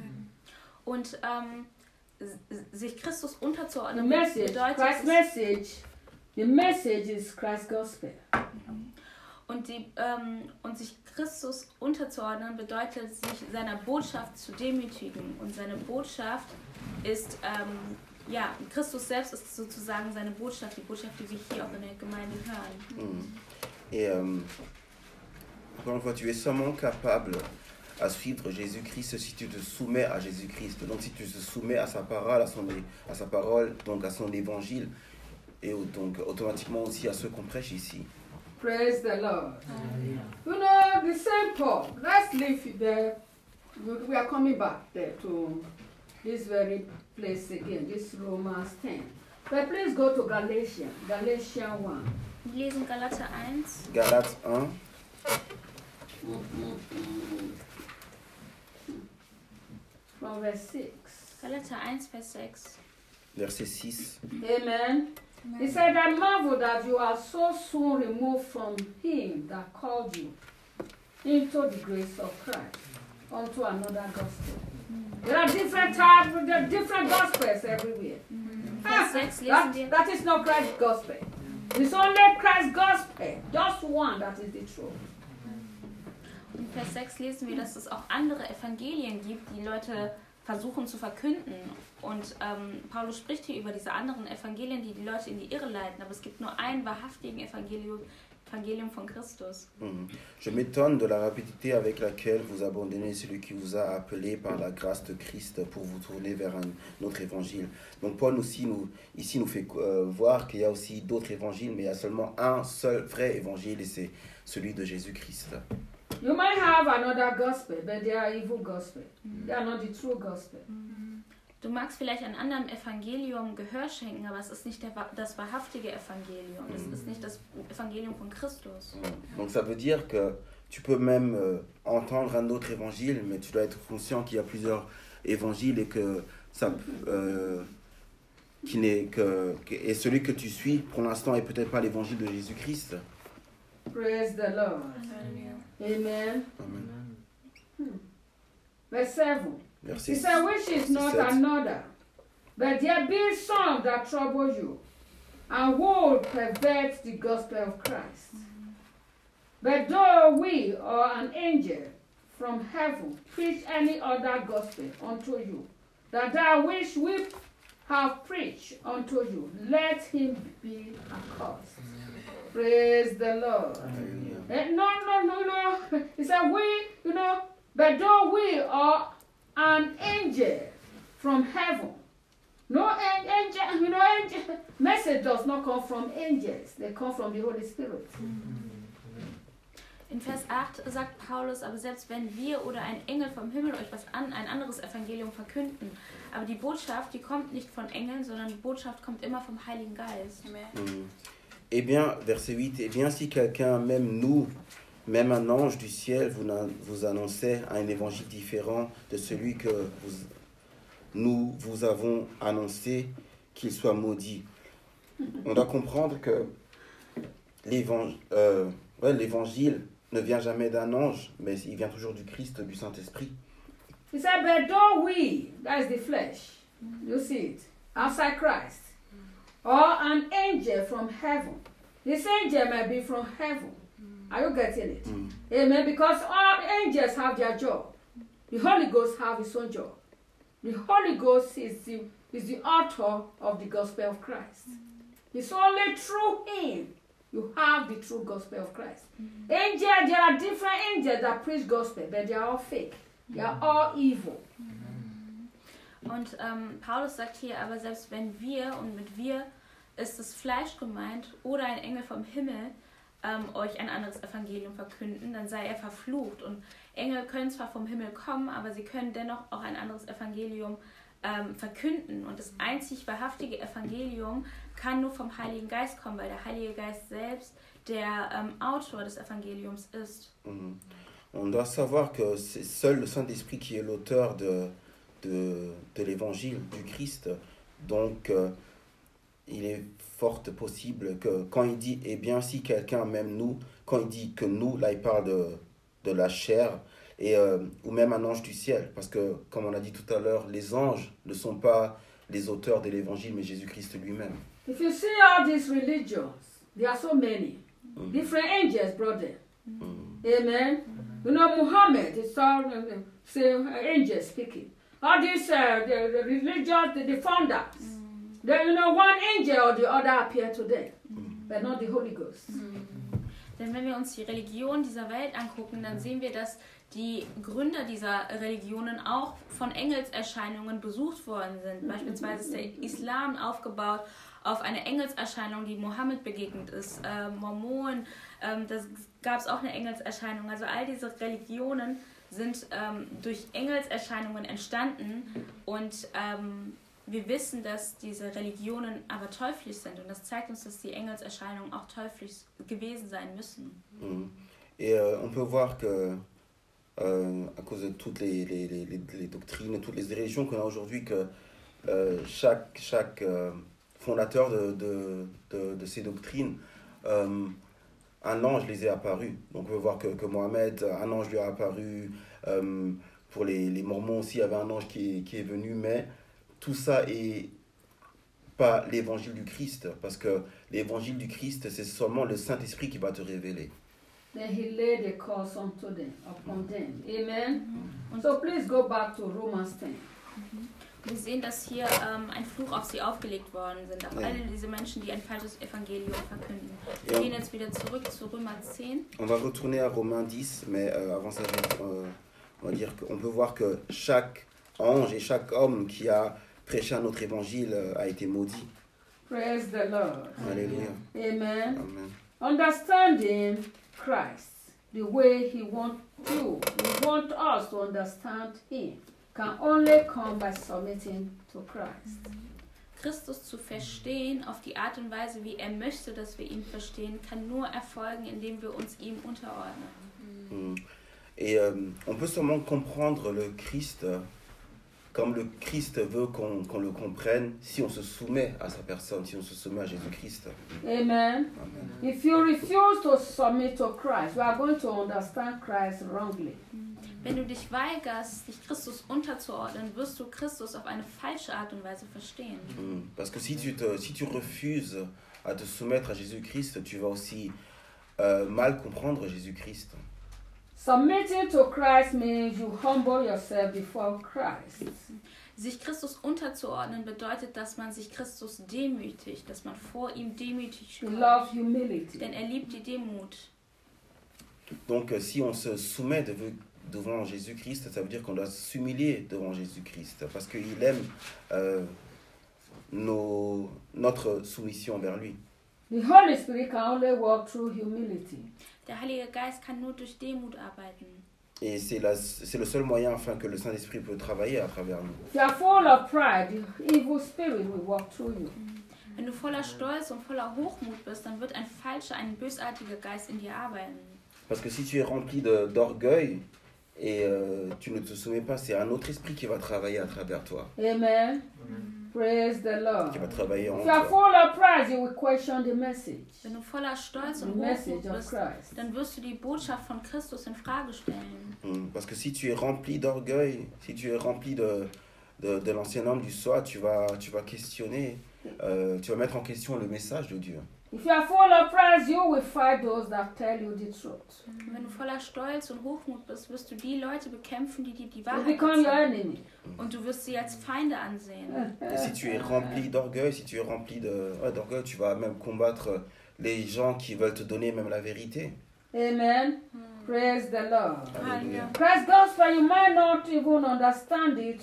Und ähm, s- sich Christus The unterzuordnen message, bedeutet, Christ's es- message, the message is Christ's gospel. und, die, ähm, und sich Christus unterzuordnen bedeutet, sich seiner Botschaft zu demütigen. Und seine Botschaft ist, ähm, ja, Christus selbst ist sozusagen seine Botschaft, die Botschaft, die wir hier auch in der Gemeinde hören. Mm. Et euh, encore une fois, tu es seulement capable à suivre Jésus-Christ si tu te soumets à Jésus-Christ. Donc si tu te soumets à sa parole, à, son, à sa parole, donc à son évangile, et au- donc automatiquement aussi à ce qu'on prêche ici. Praise the Lord. You know, the same Paul. Let's leave there. We we are coming back there to this very place again, this Romans ten. But please go to Galatians, Galatians one. Wir lesen Galater eins, Galates un, From verse six. Galater eins, Vers sechs. verset six. Amen. He said, I marvel that you are so soon removed from him that called you into the grace of Christ, unto another gospel. There are different types, there are different gospels everywhere. Vers sechs lesen That, wir, that is not Christ's gospel. It's only Christ's gospel, just one that is the truth. in Vers sechs lesen wir, dass es auch andere Evangelien gibt, die Leute versuchen zu verkünden. Und ähm, Paulus spricht hier über diese anderen Evangelien, die die Leute in die Irre leiten. Aber es gibt nur einen wahrhaftigen Evangelium, Evangelium von Christus. Mhm. Je m'étonne de la rapidité avec laquelle vous abandonnez celui qui vous a appelé par la grâce de Christ pour vous tourner vers un autre évangile. Donc Paul aussi nous, ici nous fait euh, voir qu'il y a aussi d'autres évangiles, mais il y a seulement un seul vrai évangile et c'est celui de Jésus-Christ. You might have another gospel, but they are evil gospel. They are not the true gospel. Du magst vielleicht einem anderen Evangelium Gehör schenken, aber es ist nicht der, das wahrhaftige Evangelium. Es ist nicht das Evangelium von Christus. Donc ça veut dire que tu peux même euh, entendre un autre évangile, mais tu dois être conscient qu'il y a plusieurs évangiles et que ça, euh, qui n'est que, que et celui que tu suis pour l'instant est peut-être pas l'évangile de Jésus-Christ. Praise the Lord. Amen. Amen. Hmm. Verse seven. Verset He said, which is not sept. another, but there be some that trouble you, and would pervert the gospel of Christ. But though we or an angel from heaven preach any other gospel unto you, that that which we have preached unto you, let him be accursed. Praise the Lord. Eh, no, no, no, no. He said, we, you know, but though we are an angel from heaven. No an- angel, you know, angel message does not come from angels. They come from the Holy Spirit. In Vers acht sagt Paulus, aber selbst wenn wir oder ein Engel vom Himmel euch was an, ein anderes Evangelium verkünden, aber die Botschaft, die kommt nicht von Engeln, sondern die Botschaft kommt immer vom Heiligen Geist. Mm. Eh bien, verset huit, eh bien si quelqu'un, même nous, même un ange du ciel, vous, vous annonçait un évangile différent de celui que vous, nous vous avons annoncé, qu'il soit maudit. On doit comprendre que l'évangile, euh, ouais, l'évangile ne vient jamais d'un ange, mais il vient toujours du Christ, du Saint-Esprit. He said, but though we, that is the flesh, you see it, outside Christ, or an angel from heaven, this angel may be from heaven. Are you getting it? Mm. Amen. Because all angels have their job. The Holy Ghost have his own job. The Holy Ghost is the, is the author of the gospel of Christ. It's only through him you have the true gospel of Christ. Mm. Angels, there are different angels that preach gospel, but they are all fake. They are all evil. Und ähm, Paulus sagt hier, aber selbst wenn wir, und mit wir ist das Fleisch gemeint, oder ein Engel vom Himmel, Ähm, euch ein anderes Evangelium verkünden, dann sei er verflucht. Und Engel können zwar vom Himmel kommen, aber sie können dennoch auch ein anderes Evangelium ähm, verkünden. Und das einzig wahrhaftige Evangelium kann nur vom Heiligen Geist kommen, weil der Heilige Geist selbst der ähm, Autor des Evangeliums ist. Mm. On doit savoir que c'est seul le Saint-Esprit qui est l'auteur de, de, de l'évangile du Christ. Donc, euh, il est fort possible que quand il dit, eh bien, si quelqu'un, même nous, quand il dit que nous, là, il parle de, de la chair, et, euh, ou même un ange du ciel, parce que, comme on a dit tout à l'heure, les anges ne sont pas les auteurs de l'évangile, mais Jésus-Christ lui-même. If you see all these religions, there are so many. Mm. Different angels brought them. Mm. Amen. Mm. You know, Muhammad, it's all uh, say, uh, angels speaking. All these, uh, the, the religions, the, the founders, mm. Then, you know, one angel or the other appear to them, mm. but not the Holy Ghost. Mm. Denn wenn wir uns die Religion dieser Welt angucken, dann sehen wir, dass die Gründer dieser Religionen auch von Engelserscheinungen besucht worden sind. Beispielsweise ist der Islam aufgebaut auf eine Engelserscheinung, die Mohammed begegnet ist. Äh, Mormonen, ähm, da gab es auch eine Engelserscheinung. Also all diese Religionen sind ähm, durch Engelserscheinungen entstanden und ähm, wir wissen, dass diese Religionen aber teuflisch sind und das zeigt uns, dass die Engelserscheinungen auch teuflisch gewesen sein müssen. Mm. Et euh, on peut voir que, euh, à cause de toutes les, les, les, les doctrines, toutes les religions qu'on a aujourd'hui, que euh, chaque, chaque euh, fondateur de, de, de, de ces doctrines, euh, un ange les est apparu. Donc on peut voir que, que Mohamed, un ange lui a apparu. Euh, pour les, les Mormons aussi, il y avait un ange qui, qui est venu, mais tout ça est pas l'évangile du Christ, parce que l'évangile du Christ, c'est seulement le Saint-Esprit qui va te révéler. Then he laid a curse unto them, upon them. Amen. Mm-hmm. So please go back to Romans ten. Mhm. Wir sehen, dass hier ähm, ein Fluch auf sie aufgelegt worden sind, auf Ja. alle diese Menschen, die ein falsches Evangelium verkünden. Wir Ja. gehen jetzt wieder zurück zu Römer zehn. On va retourner à Romains dix, mais euh, avant ça, euh, on va dire qu'on peut voir que chaque ange et chaque homme qui a prêché un autre évangile euh, a été maudit. Praise the Lord. Alléluia. Amen. Amen. Understanding Christ the way He wants you, He wants us to understand Him, can only come by submitting to Christ. Christus zu verstehen auf die Art und Weise, wie er möchte, dass wir ihn verstehen, kann nur erfolgen, indem wir uns ihm unterordnen. Mm. Et euh, on peut seulement comprendre le Christ euh, comme le Christ veut qu'on qu'on le comprenne si on se soumet à sa personne, si on se soumet à Jésus-Christ. Amen. Amen. If you refuse to submit to Christ, you are going to understand Christ wrongly. Wenn du dich weigerst, dich Christus unterzuordnen, wirst du Christus auf eine falsche Art und Weise verstehen. Mm. Parce que si tu, te, si tu refuses à te soumettre à Jésus-Christ, tu vas aussi euh, mal comprendre Jésus-Christ. Submitting to Christ means you humble yourself before Christ. Sich Christus unterzuordnen bedeutet, dass man sich Christus demütigt, dass man vor ihm demütig You steht. love humility. Denn er liebt die Demut. Donc euh, si on se soumet de- devant Jésus-Christ, ça veut dire qu'on doit s'humilier devant Jésus-Christ, parce qu'il aime euh, nos, notre soumission vers lui. The Holy Spirit can only work through humility. Der Heilige Geist kann nur durch Demut arbeiten. Et c'est la- c'est le seul moyen afin que le Saint-Esprit peut travailler à travers nous. If you are full of pride, the evil spirit will walk through you. Wenn du voller Stolz und voller Hochmut bist, dann wird ein falscher, ein bösartiger Geist in dir arbeiten. Parce que si tu es rempli de- d'orgueil et euh, tu ne te soumets pas, c'est un autre esprit qui va travailler à travers toi, Amen. Praise the Lord. qui va travailler en If you are toi. full of pride, you will question the message. Wenn du voller Stolz The und message Hochmut of bist, Christ. dann wirst du die Botschaft von Christus in Frage stellen. Mm. Parce que si tu es rempli d'orgueil, si tu es rempli de, de, de l'ancien homme du soi, tu vas, tu vas questionner, euh, tu vas mettre en question le message de Dieu. If you are full of pride, you will fight those that tell you the truth. Und wenn du voller Stolz und Hochmut bist, wirst du die Leute bekämpfen, die dir die You Wahrheit become your erzählen. enemy. Und du wirst sie als Feinde ansehen. Et si tu es rempli d'orgueil, si tu es rempli de, ouais, d'orgueil, tu vas même combattre les gens qui veulent te donner même la vérité. Amen. Praise the Lord. Alléluia. Christ's gospel, you might not even understand it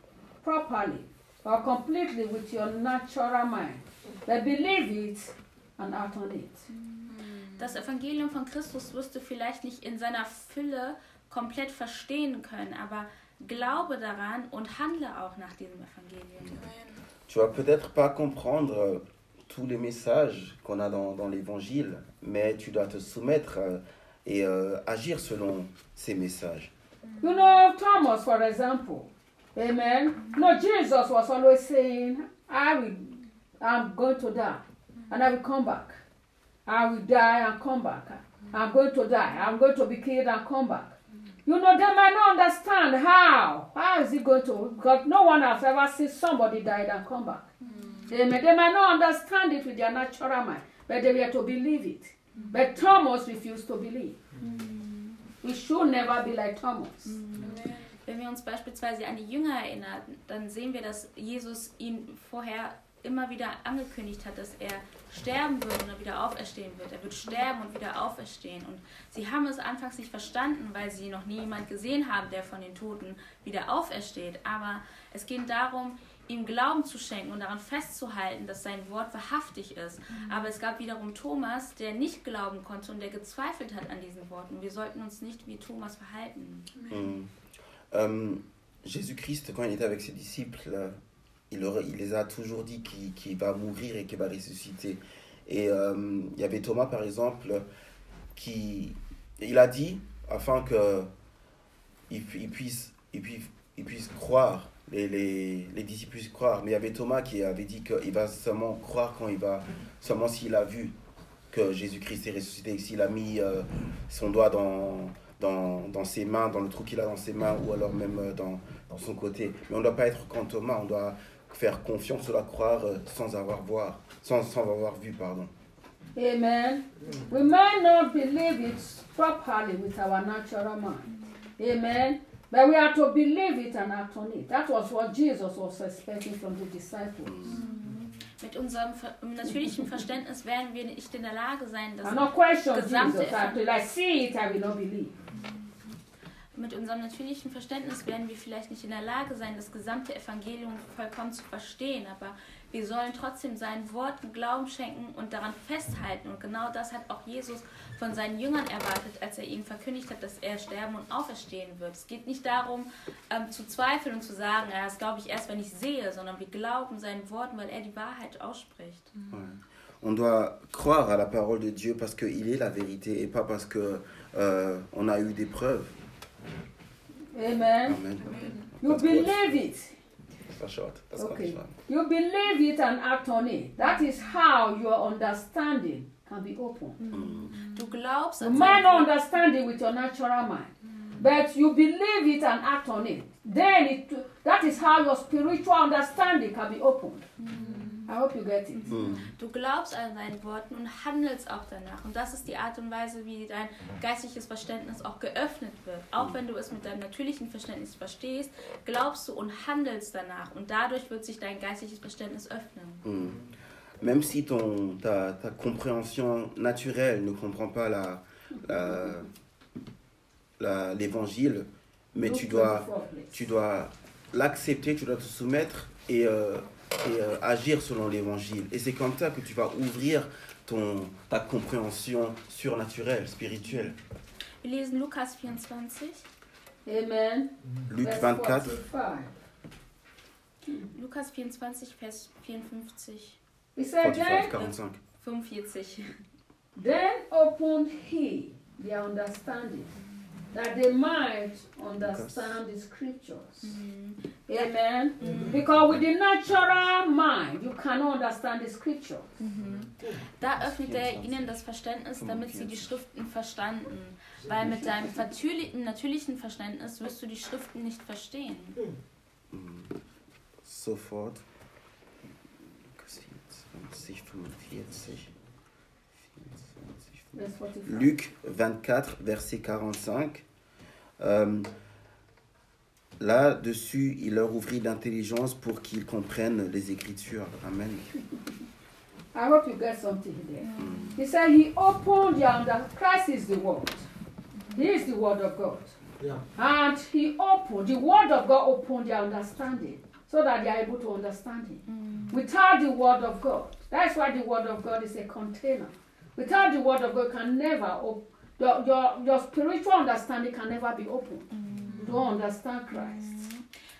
properly or completely with your natural mind, but believe it and act on it. Das Evangelium von Christus wirst du vielleicht nicht in seiner Fülle komplett verstehen können, aber glaube daran und handle auch nach diesem Evangelium. Tu vas peut-être pas comprendre euh, tous les messages qu'on a dans, dans l'évangile, mais tu dois te soumettre euh, et euh, agir selon ces messages. You know, Thomas, for example, amen. No, Jesus was always saying, I will, I'm going to die, and I will come back. I will die and come back. I'm going to die. I'm going to be killed and come back. You know, they might not understand how. How is it going to? Because no one has ever seen somebody died and come back. They, may, they might not understand it with their natural mind, but they were to believe it. But Thomas refused to believe. We should never be like Thomas. Wenn wir uns beispielsweise an die Jünger erinnern, dann sehen wir, dass Jesus ihnen vorher immer wieder angekündigt hat, dass er sterben wird und dann wieder auferstehen wird. Er wird sterben und wieder auferstehen. Und sie haben es anfangs nicht verstanden, weil sie noch nie jemand gesehen haben, der von den Toten wieder aufersteht. Aber es geht darum, ihm Glauben zu schenken und daran festzuhalten, dass sein Wort wahrhaftig ist. Aber es gab wiederum Thomas, der nicht glauben konnte und der gezweifelt hat an diesen Worten. Wir sollten uns nicht wie Thomas verhalten. Mm. Euh, Jésus-Christ, quand il était avec ses disciples, euh, il, leur- il les a toujours dit qu'il qu'il va mourir et qu'il va ressusciter. Et euh, il y avait Thomas, par exemple, qui il a dit, afin que il, pu- il puisse, il puisse, il puisse croire, les, les, les disciples puissent croire. Mais il y avait Thomas qui avait dit qu'il va seulement croire quand il va, seulement s'il a vu que Jésus-Christ est ressuscité, s'il a mis euh, son doigt dans, dans, dans ses mains, dans le trou qu'il a dans ses mains, ou alors même euh, dans, dans son côté. Mais on ne doit pas être comme Thomas, on doit faire confiance, on doit croire euh, sans avoir voir, sans, sans avoir vu, pardon. Amen. We might not believe it properly with our natural mind. Amen. But we are to believe it and act on it. That was what Jesus was expecting from the disciples. Mit unserem ver natürlichen Verständnis werden wir nicht in der Lage sein, das I'm not questioning gesamte Jesus. Until I see it, I will not believe. mit unserem natürlichen Verständnis werden wir vielleicht nicht in der Lage sein, das gesamte Evangelium vollkommen zu verstehen, aber wir sollen trotzdem seinen Worten Glauben schenken und daran festhalten. Und genau das hat auch Jesus von seinen Jüngern erwartet, als er ihnen verkündigt hat, dass er sterben und auferstehen wird. Es geht nicht darum, ähm, zu zweifeln und zu sagen, ja, das glaube ich erst, wenn ich sehe, sondern wir glauben seinen Worten, weil er die Wahrheit ausspricht. Ouais. On doit croire à la parole de Dieu parce qu'il est la vérité et pas parce que euh, on a eu des preuves. Amen. Amen. You believe it. Das war short. Das kann Okay. ich sagen. You believe it and act on it. That is how your understanding can be opened. Du glaubst You an might sein not Wort. understand it with your natural mind, but you believe it and act on it. Then it, that is how your spiritual understanding can be opened. I hope you get it. Du glaubst an seinen Worten und handelst auch danach. Und das ist die Art und Weise, wie dein geistliches Verständnis auch geöffnet wird. Auch wenn du es mit deinem natürlichen Verständnis verstehst, glaubst du und handelst danach. Und dadurch wird sich dein geistliches Verständnis öffnen. Mm. Même si ton, ta, ta compréhension naturelle ne comprend pas la, la, la- l'évangile, mais tu dois, tu dois l'accepter, tu dois te soumettre et, euh, et euh, agir selon l'évangile. Et c'est comme ça que tu vas ouvrir ton, ta compréhension surnaturelle, spirituelle. Wir lesen Lukas vierundzwanzig. Amen. Luc Verse vingt-quatre, forty-five. Lukas vierundzwanzig, Vers vierundfünfzig, He said, quarante-cinq, then, quarante-cinq. fünfundvierzig. then opened he their understanding, that they might understand the scriptures. Amen. Because with the natural mind, you cannot understand the scriptures. Da öffnet er ihnen das Verständnis, damit sie die Schriften verstanden. Weil mit deinem natürlichen, natürlichen Verständnis wirst du die Schriften nicht verstehen. Sofort. vierundzwanzig, fünfundvierzig. Verse forty-five. Luc vingt-quatre, verset quarante-cinq. Euh, Là-dessus, il leur ouvrit l'intelligence pour qu'ils comprennent les Écritures. Amen. I hope you get something there. He said he opened their under. Christ is the word. He is the word of God. Yeah. And he opened, the word of God opened their understanding so that they are able to understand him. Without the word of God, that's why the word of God is a container. Without the word of God, can never open. Your, your, your spiritual understanding can never be opened. You don't understand Christ.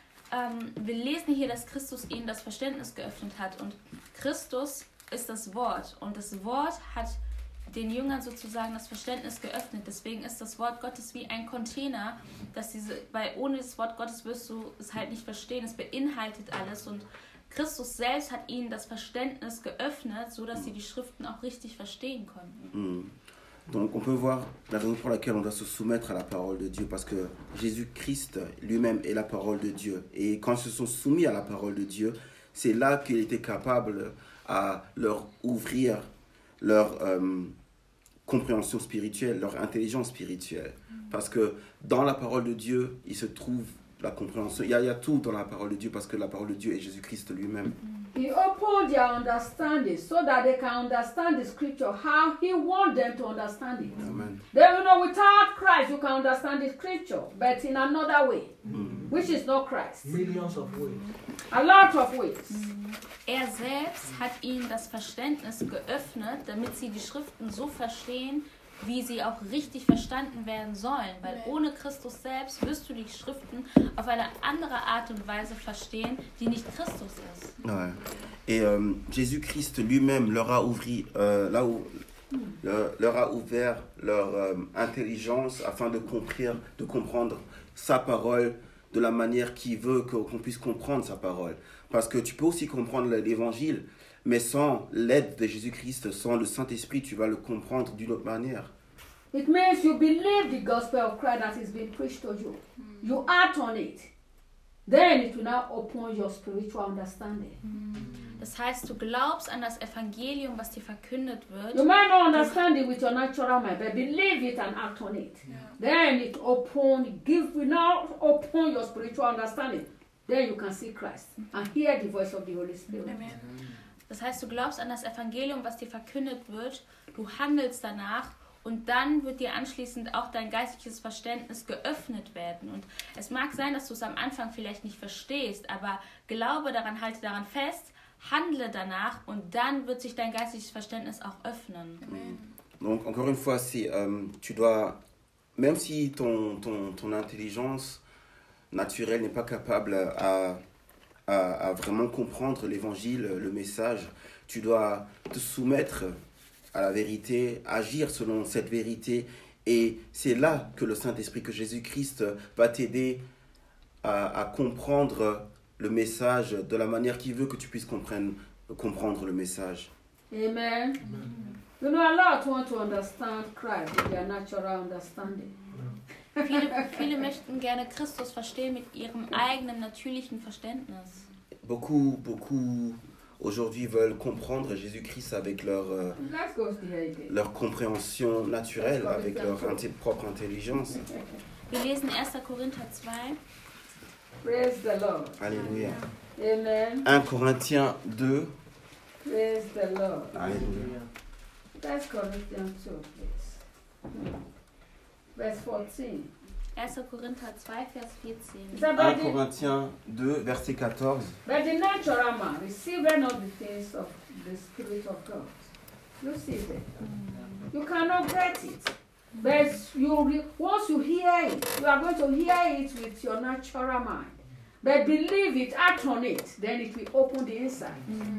Ähm, wir lesen hier, dass Christus ihnen das Verständnis geöffnet hat. Und Christus ist das Wort. Und das Wort hat den Jüngern sozusagen das Verständnis geöffnet. Deswegen ist das Wort Gottes wie ein Container, dass diese, weil ohne das Wort Gottes wirst du es halt nicht verstehen. Es beinhaltet alles. Und Christus selbst hat ihnen das Verständnis geöffnet, sodass sie die Schriften auch richtig verstehen konnten. Mm. Donc on peut voir la raison pour laquelle on doit se soumettre à la parole de Dieu, parce que Jésus-Christ lui-même est la parole de Dieu. Et quand ils se sont soumis à la parole de Dieu, c'est là qu'il était capable à leur ouvrir leur euh, compréhension spirituelle, leur intelligence spirituelle. Parce que dans la parole de Dieu, il se trouve la compréhension. Il y a, il y a tout dans la parole de Dieu, parce que la parole de Dieu est Jésus-Christ lui-même. He opened their understanding so that they can understand the scripture, how he wants them to understand it. Amen. Then, you know, without Christ, you can understand the scripture, but in another way, which is not Christ. Millions of ways. A lot of ways. Er selbst hat ihnen das Verständnis geöffnet, damit sie die Schriften so verstehen, wie sie auch richtig verstanden werden sollen. Weil ohne Christus selbst wirst du die Schriften auf eine andere Art und Weise verstehen, die nicht Christus ist. Ouais. Et euh, Jésus-Christ lui-même leur a ouvri, euh, là où, le- leur a ouvert leur euh, intelligence afin de comprendre, de comprendre sa parole de la manière qu'il veut que- qu'on puisse comprendre sa parole. Parce que tu peux aussi comprendre l'évangile, mais sans l'aide de Jésus-Christ, sans le Saint-Esprit, tu vas le comprendre d'une autre manière. It means you believe the gospel of Christ that is being preached to you. You act on it. Then it will now open your spiritual understanding. Das heißt, du glaubst an das Evangelium, was dir verkündet wird. You might not understand it with your natural mind, but believe it and act on it. Ja. Then it open, give, now open your spiritual understanding. Then you can see Christ and hear the voice of the Holy Spirit. Amen. Das heißt, du glaubst an das Evangelium, was dir verkündet wird, du handelst danach und dann wird dir anschließend auch dein geistliches Verständnis geöffnet werden. Und es mag sein, dass du es am Anfang vielleicht nicht verstehst, aber glaube daran, halte daran fest, handle danach und dann wird sich dein geistliches Verständnis auch öffnen. Amen. Donc, encore une fois, c'est, euh, tu dois, même si ton, ton, ton intelligence naturelle n'est pas capable à, à, à vraiment comprendre l'évangile, le message, tu dois te soumettre à la vérité, agir selon cette vérité. Et c'est là que le Saint-Esprit, que Jésus-Christ va t'aider à, à comprendre le message de la manière qu'il veut que tu puisses comprendre, comprendre le message. Amen. Amen. You know, a lot want to understand Christ with their natural understanding. Viele, viele möchten gerne Christus verstehen mit ihrem eigenen natürlichen Verständnis. Beaucoup, beaucoup aujourd'hui veulent comprendre Jésus-Christ avec leur, euh, leur compréhension naturelle, avec leur inti- propre intelligence. Wir lesen erster Korinther zwei. Praise the Lord. Alléluia. Amen. un Corinthiens deux. Praise the Lord. Alléluia. First Corinthians two, please. Verse fourteen. erster Korinther zwei, Vers vierzehn. It's about un the, Corinthiens deux, verset quatorze. but the natural man receiveth not the things of the Spirit of God. You see that? You cannot get it. But you re- once you hear it, you are going to hear it with your natural mind. But believe it, act on it, then it will open the inside.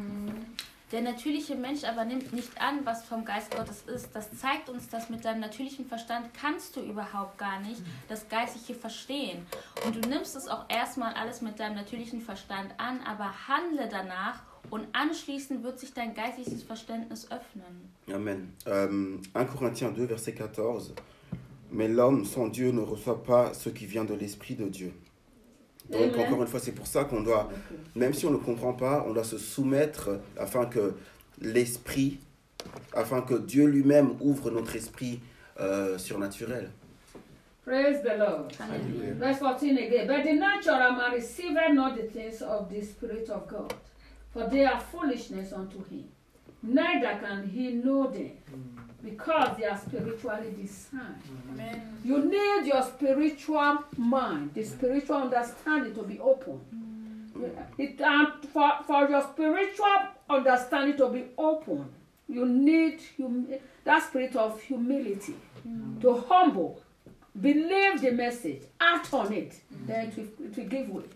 Der natürliche Mensch aber nimmt nicht an, was vom Geist Gottes ist. Das zeigt uns, dass mit deinem natürlichen Verstand kannst du überhaupt gar nicht das Geistliche verstehen. Und du nimmst es auch erstmal alles mit deinem natürlichen Verstand an, aber handle danach und anschließend wird sich dein geistliches Verständnis öffnen. Amen. Euh, un Corinthiens deux, verset quatorze. Mais l'homme sans Dieu ne reçoit pas ce qui vient de l'Esprit de Dieu. Donc, Amen. encore une fois, c'est pour ça qu'on doit, même si on ne comprend pas, on doit se soumettre afin que l'esprit, afin que Dieu lui-même ouvre notre esprit euh, surnaturel. Praise the Lord. Alléluia. Verse fourteen again. But the natural man receiveth not the things of the Spirit of God, for they are foolishness unto him. Neither can he know them, because they are spiritually discerned. Amen. You need your spiritual mind, the spiritual understanding to be open. It, and for, for your spiritual understanding to be open, you need hum- that spirit of humility to humble, believe the message, act on it, then it will, it will give way.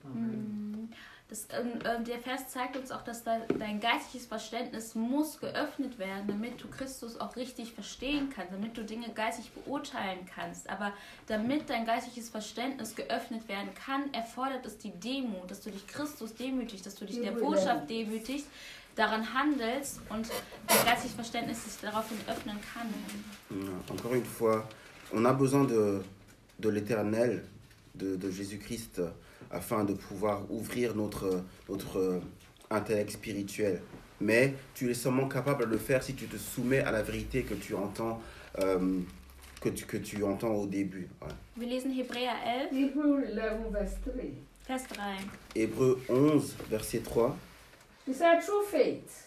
Das, ähm, ähm, der Vers zeigt uns auch, dass da, dein geistliches Verständnis muss geöffnet werden, damit du Christus auch richtig verstehen kannst, damit du Dinge geistig beurteilen kannst. Aber damit dein geistliches Verständnis geöffnet werden kann, erfordert es die Demut, dass du dich Christus demütigst, dass du dich der Botschaft demütigst, daran handelst und dein geistiges Verständnis sich daraufhin öffnen kann. Encore une fois, on a besoin de, de l'Éternel, de, de Jésus-Christ, afin de pouvoir ouvrir notre, notre intellect spirituel. Mais tu es seulement capable de le faire si tu te soumets à la vérité que tu entends, euh, que, tu, que tu entends au début. Ouais. Wir lesen Hebräer elf, Hebrew eleven, verse three. Vers drei. Hébreux onze, verset trois. He said, through faith,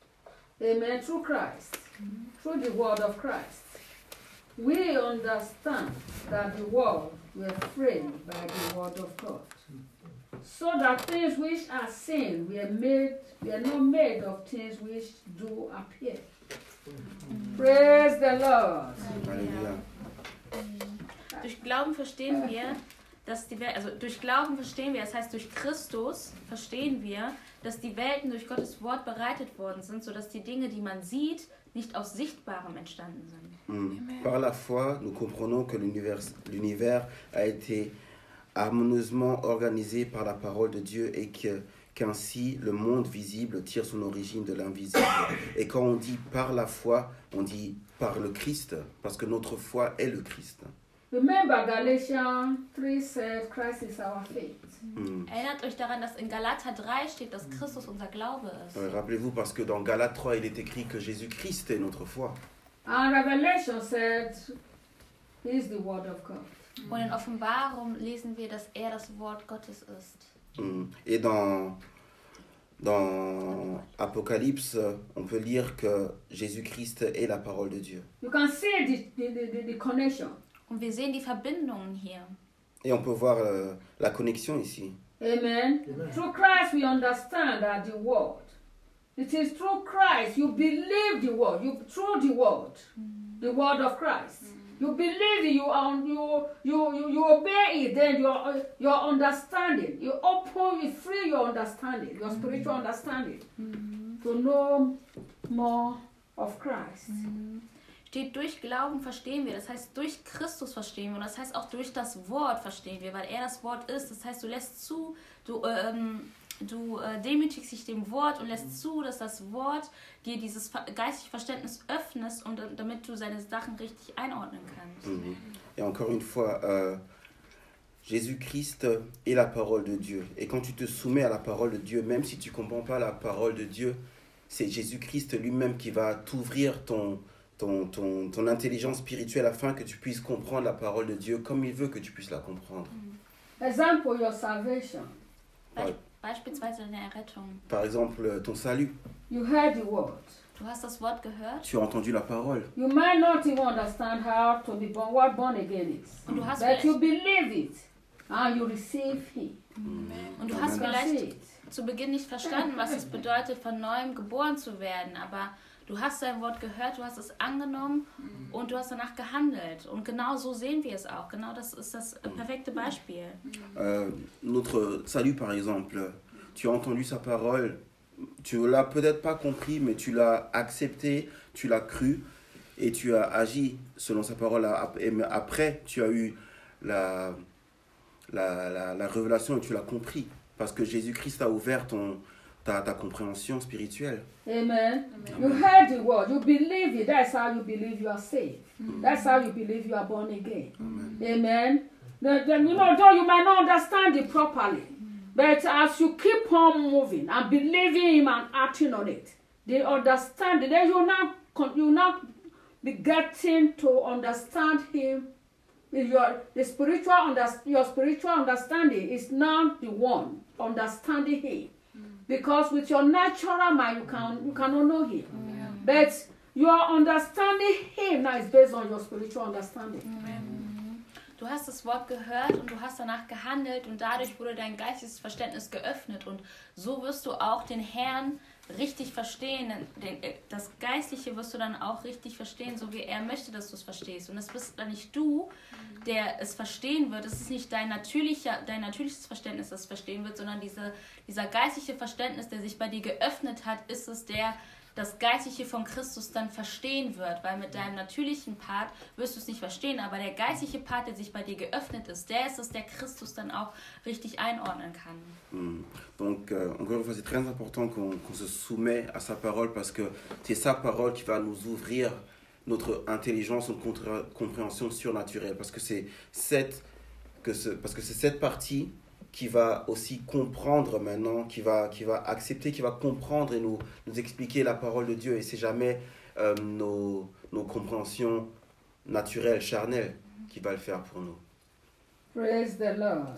amen, through Christ, through the word of Christ, we understand that the world were framed by the word of God, so that things which are seen were made, were not made of things which do appear. Praise the Lord. Alléluia. Durch Glauben verstehen wir, dass die Welt, also durch Glauben verstehen wir, das heißt durch Christus verstehen wir, dass die Welten durch Gottes Wort bereitet worden sind, sodass die Dinge, die man sieht, nicht aus Sichtbarem entstanden sind. Mm. Par la foi, nous comprenons que l'univers, l'univers a été harmonieusement organisé par la parole de Dieu et que, qu'ainsi le monde visible tire son origine de l'invisible. Et quand on dit par la foi, on dit par le Christ, parce que notre foi est le Christ. Remember Galatians three said Christ is our faith. Mm. Erinnert euch daran, dass in Galater drei steht, dass Christus unser Glaube ist. Ouais, rappelez-vous, parce que dans Galates trois, il est écrit que Jésus-Christ est notre foi. And Revelation said, He is the Word of God. Und in Offenbarung lesen wir, dass er das Wort Gottes ist. Mm. Et dans, dans Apocalypse, on peut lire que Jésus-Christ est la parole de Dieu. You can see the, the, the, the connection. Und wir sehen die Verbindungen hier. Et on peut voir euh, la connexion ici. Amen. Amen. Through Christ, we understand that the Word. It is through Christ you believe the Word. You through the Word, the Word of Christ. You believe it. You um, you, you you you obey it. Then your your understanding. You open. You free your understanding, your spiritual understanding, to know more of Christ. Steht durch Glauben verstehen wir. Das heißt, durch Christus verstehen wir. Und das heißt, auch durch das Wort verstehen wir, weil er das Wort ist. Das heißt, du lässt zu, du, ähm, du äh, demütigst dich dem Wort und lässt zu, dass das Wort dir dieses geistige Verständnis öffnet, und damit du seine Sachen richtig einordnen kannst. Mhm. Et encore une fois, euh, Jésus-Christ est la parole de Dieu. Et quand tu te soumets à la parole de Dieu, même si tu ne comprends pas la parole de Dieu, c'est Jésus-Christ lui-même qui va t'ouvrir ton... Ton, ton, ton intelligence spirituelle afin que tu puisses comprendre la parole de Dieu comme il veut que tu puisses la comprendre. Example, your salvation. Be beispielsweise deine Errettung. Par exemple, ton salut. You heard the word. Du hast das Wort gehört. Tu as entendu la parole. You might not even understand how to be born, what born again is. Und du hast But you vielleicht, believe it and you receive Him. und du hast That's vielleicht it. zu Beginn nicht verstanden, was es bedeutet, von Neuem geboren zu werden, aber du hast sein Wort gehört, du hast es angenommen und du hast danach gehandelt. Und genau so sehen wir es auch. Genau das ist das perfekte Beispiel. Euh, notre salut, par exemple, tu as entendu sa parole, tu l'as peut-être pas compris, mais tu l'as accepté, tu l'as cru et tu as agi selon sa parole. Et après, tu as eu la, la, la, la révélation et tu l'as compris parce que Jésus-Christ a ouvert ton, ta, ta compréhension spirituelle. Amen. You heard the word, you believe it. That's how you believe you are saved. That's how you believe you are born again. Amen. Then, then, you know, though you might not understand it properly, but as you keep on moving and believing Him and acting on it, they understand it. Then you now you now be getting to understand Him. Your the spiritual under, your spiritual understanding is now the one understanding Him. Because with your natural mind, you can you cannot know Him. Amen. But your understanding Him now is based on your spiritual understanding. Amen. Du hast das Wort gehört und du hast danach gehandelt und dadurch wurde dein geistiges Verständnis geöffnet und so wirst du auch den Herrn richtig verstehen. Das Geistliche wirst du dann auch richtig verstehen, so wie er möchte, dass du es verstehst. Und das bist dann nicht du, der es verstehen wird. Es ist nicht dein, natürlicher, dein natürliches Verständnis, das es verstehen wird, sondern diese, dieser geistliche Verständnis, der sich bei dir geöffnet hat, ist es, der das Geistliche von Christus dann verstehen wird. Weil mit deinem natürlichen Part wirst du es nicht verstehen, aber der geistliche Part, der sich bei dir geöffnet ist, der ist es, der Christus dann auch richtig einordnen kann. Mm. Donc, euh, encore une fois, c'est très important qu'on qu'on se soumet à sa parole parce que c'est sa parole qui va nous ouvrir notre intelligence, notre contre- compréhension surnaturelle. Parce que c'est cette, que ce, parce que c'est cette partie qui va aussi comprendre maintenant, qui va, qui va accepter, qui va comprendre et nous, nous expliquer la parole de Dieu. Et c'est jamais euh, nos, nos compréhensions naturelles, charnelles, qui va le faire pour nous. Praise the Lord.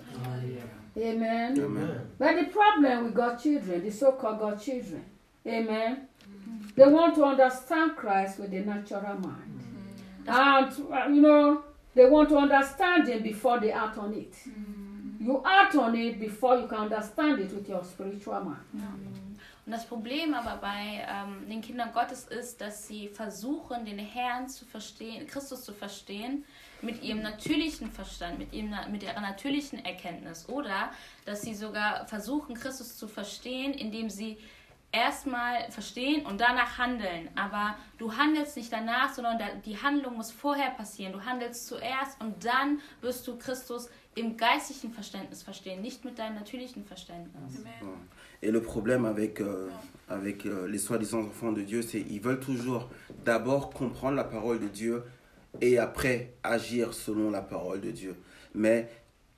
Amen. Amen. But the problem with God's children, the so-called God's children, amen, they want to understand Christ with the natural mind. And, uh, you know, they want to understand Him before they act on it. You act on it before you can understand it with your spiritual mind. Und das Problem aber bei ähm, den Kindern Gottes ist, dass sie versuchen, den Herrn zu verstehen, Christus zu verstehen, mit ihrem natürlichen Verstand, mit, ihrem, mit ihrer natürlichen Erkenntnis. Oder dass sie sogar versuchen, Christus zu verstehen, indem sie erstmal verstehen und danach handeln. Aber du handelst nicht danach, sondern die Handlung muss vorher passieren. Du handelst zuerst und dann wirst du Christus im geistlichen Verständnis verstehen, nicht mit deinem natürlichen Verständnis. Et le problème avec, euh, avec euh, les soi-disant enfants de Dieu, c'est qu'ils veulent toujours d'abord comprendre la parole de Dieu et après agir selon la parole de Dieu. Mais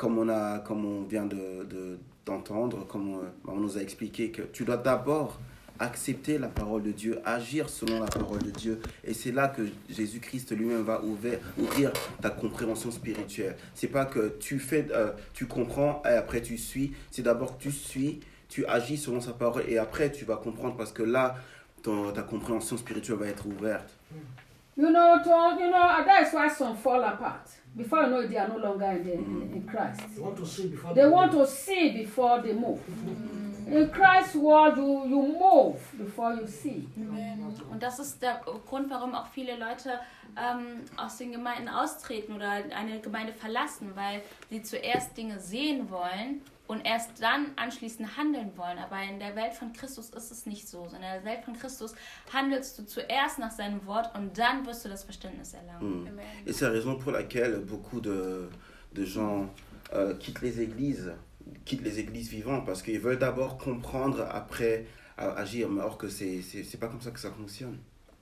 comme on, a, comme on vient de, de, d'entendre, comme on, on nous a expliqué, que tu dois d'abord accepter la parole de Dieu, agir selon la parole de Dieu. Et c'est là que Jésus-Christ lui-même va ouvrir, ouvrir ta compréhension spirituelle. C'est pas que tu fais, euh, tu comprends et après tu suis. C'est d'abord que tu suis, tu agis selon sa parole et après tu vas comprendre parce que là, ton, ta compréhension spirituelle va être ouverte. You know, to, you know, that's why some fall apart. Before you know it, they are no longer in, the, in, in Christ. They want to see before They they want move. to see before they move. In Christ's world, you, you move before you see. Und das ist der Grund, warum auch viele Leute ähm, aus den Gemeinden austreten oder eine Gemeinde verlassen, weil sie zuerst Dinge sehen wollen und erst dann anschließend handeln wollen. Aber in der Welt von Christus ist es nicht so. In der Welt von Christus handelst du zuerst nach seinem Wort und dann wirst du das Verständnis erlangen. Mm. Et c'est la raison pour laquelle beaucoup de, de gens euh, quittent les églises, quittent les églises vivantes, parce qu'ils veulent d'abord comprendre, après à, agir, mais or que c'est, c'est, c'est pas comme ça que ça fonctionne.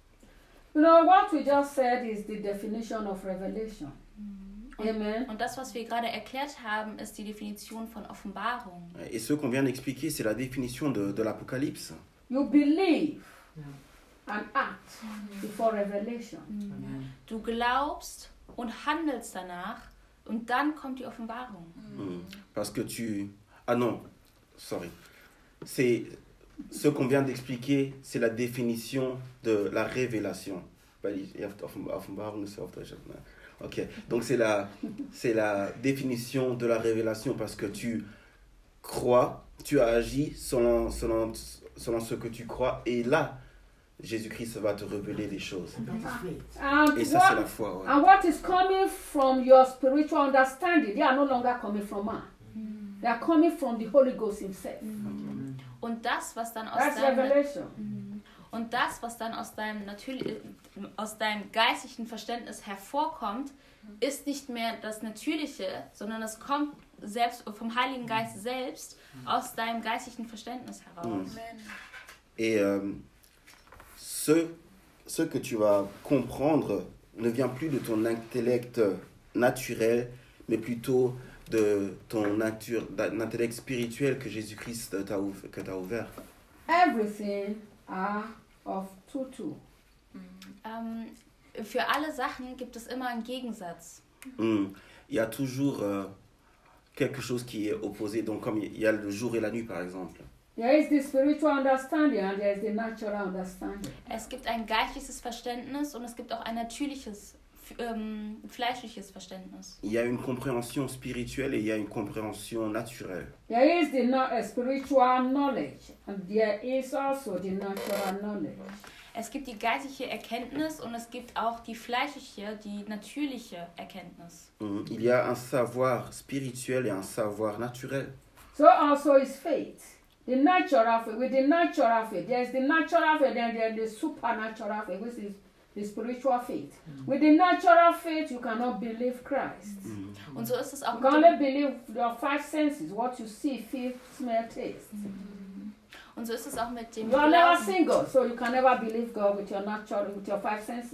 You know, what we just said is the definition of revelation. Amen. Und das, was wir gerade erklärt haben, ist die Definition von Offenbarung. Et ce qu'on vient d'expliquer, c'est la définition de, de l'Apocalypse. You believe and act before revelation. Du glaubst und handelst danach und dann kommt die Offenbarung. Mm. Parce que tu... Ah non, sorry. C'est ce qu'on vient d'expliquer, c'est la définition de la révélation. Offenbarung ist auf Deutsch. Ok, donc c'est la, c'est la définition de la révélation parce que tu crois, tu as agi selon, selon, selon ce que tu crois et là, Jésus-Christ va te révéler des choses. That is faith. And Et ça, c'est la what, foi. Ouais. and what is coming from your spiritual understanding, they are no longer coming from man. They are coming from the Holy Ghost himself. Und das, was dann aus That's deinem revelation. und das, was dann aus deinem natürlich aus deinem geistlichen Verständnis hervorkommt, ist nicht mehr das Natürliche, sondern es kommt selbst vom Heiligen Geist selbst aus deinem geistlichen Verständnis heraus. Et euh, ce, ce que tu vas comprendre ne vient plus de ton intellect naturel, mais plutôt de ton nature, d'un intellect spirituel que Jésus-Christ t'a ouvert, que t'a ouvert. Everything are of two two. Ähm, für alle Sachen gibt es immer einen Gegensatz. Mm. Il y a toujours euh, quelque chose qui est opposé. Donc comme il y a le jour et la nuit par exemple. There is the spiritual understanding and there is the natural understanding. Es gibt ein geistliches Verständnis und es gibt auch ein natürliches, ähm, fleischliches Verständnis. Il y a une compréhension spirituelle et il y a une compréhension naturelle. There is the no- uh, spiritual knowledge and there is also the natural knowledge. Es gibt die geistliche Erkenntnis und es gibt auch die fleischliche, die natürliche Erkenntnis. Mm. Il y a un savoir spirituel et un savoir naturel. So also is faith. The natural faith. With the natural faith, there is the natural faith, then there is the supernatural faith, which is the spiritual faith. With the natural faith, you cannot believe Christ. Mm. Und so ist es auch You mit can dem, only believe your five senses, what you see, feel, smell, taste. und so ist es auch mit dem You are never Glauben. seen God, so you can never believe God with your natural, with your five senses.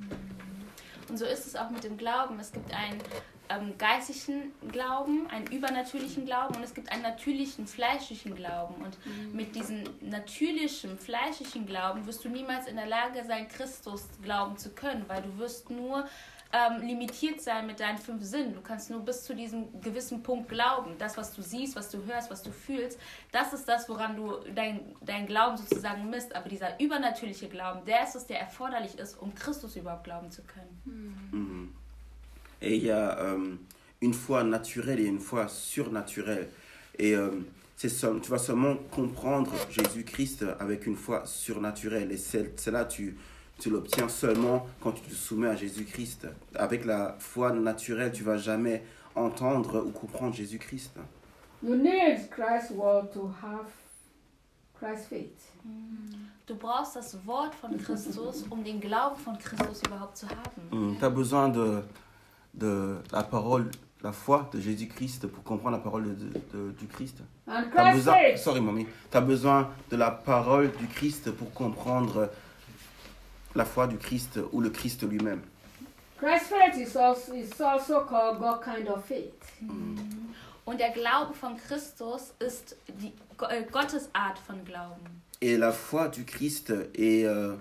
Und so ist es auch mit dem Glauben. Es gibt einen ähm, geistlichen Glauben, einen übernatürlichen Glauben und es gibt einen natürlichen, fleischlichen Glauben. Und mit diesem natürlichen, fleischlichen Glauben wirst du niemals in der Lage sein, Christus glauben zu können, weil du wirst nur ähm, limitiert sein mit deinen fünf Sinnen. Du kannst nur bis zu diesem gewissen Punkt glauben. Das, was du siehst, was du hörst, was du fühlst, das ist das, woran du dein, dein Glauben sozusagen misst. Aber dieser übernatürliche Glauben, der ist es, der erforderlich ist, um Christus überhaupt glauben zu können. Mm. Et il y a euh, une foi naturelle et une foi surnaturelle. Et euh, c'est seul, tu vas seulement comprendre Jésus-Christ avec une foi surnaturelle. Et c'est, c'est là tu tu l'obtiens seulement quand tu te soumets à Jésus-Christ. Avec la foi naturelle, tu ne vas jamais entendre ou comprendre Jésus-Christ. You need Christ's word to have Christ's faith. Du brauchst das Wort von Christus, um den Glauben von Christus überhaupt zu haben. Tu as besoin de, de la parole, la foi de Jésus-Christ pour comprendre la parole de, de, du Christ. And Tu as Christ's besoin, faith, sorry, mommy. Tu as besoin de la parole du Christ pour comprendre la foi du Christ ou le Christ lui-même. Christ's faith is also, is also called God kind of faith. Und der Glaube von Christus ist die äh, Gottes Art von Glauben. Et la foi du Christ est euh,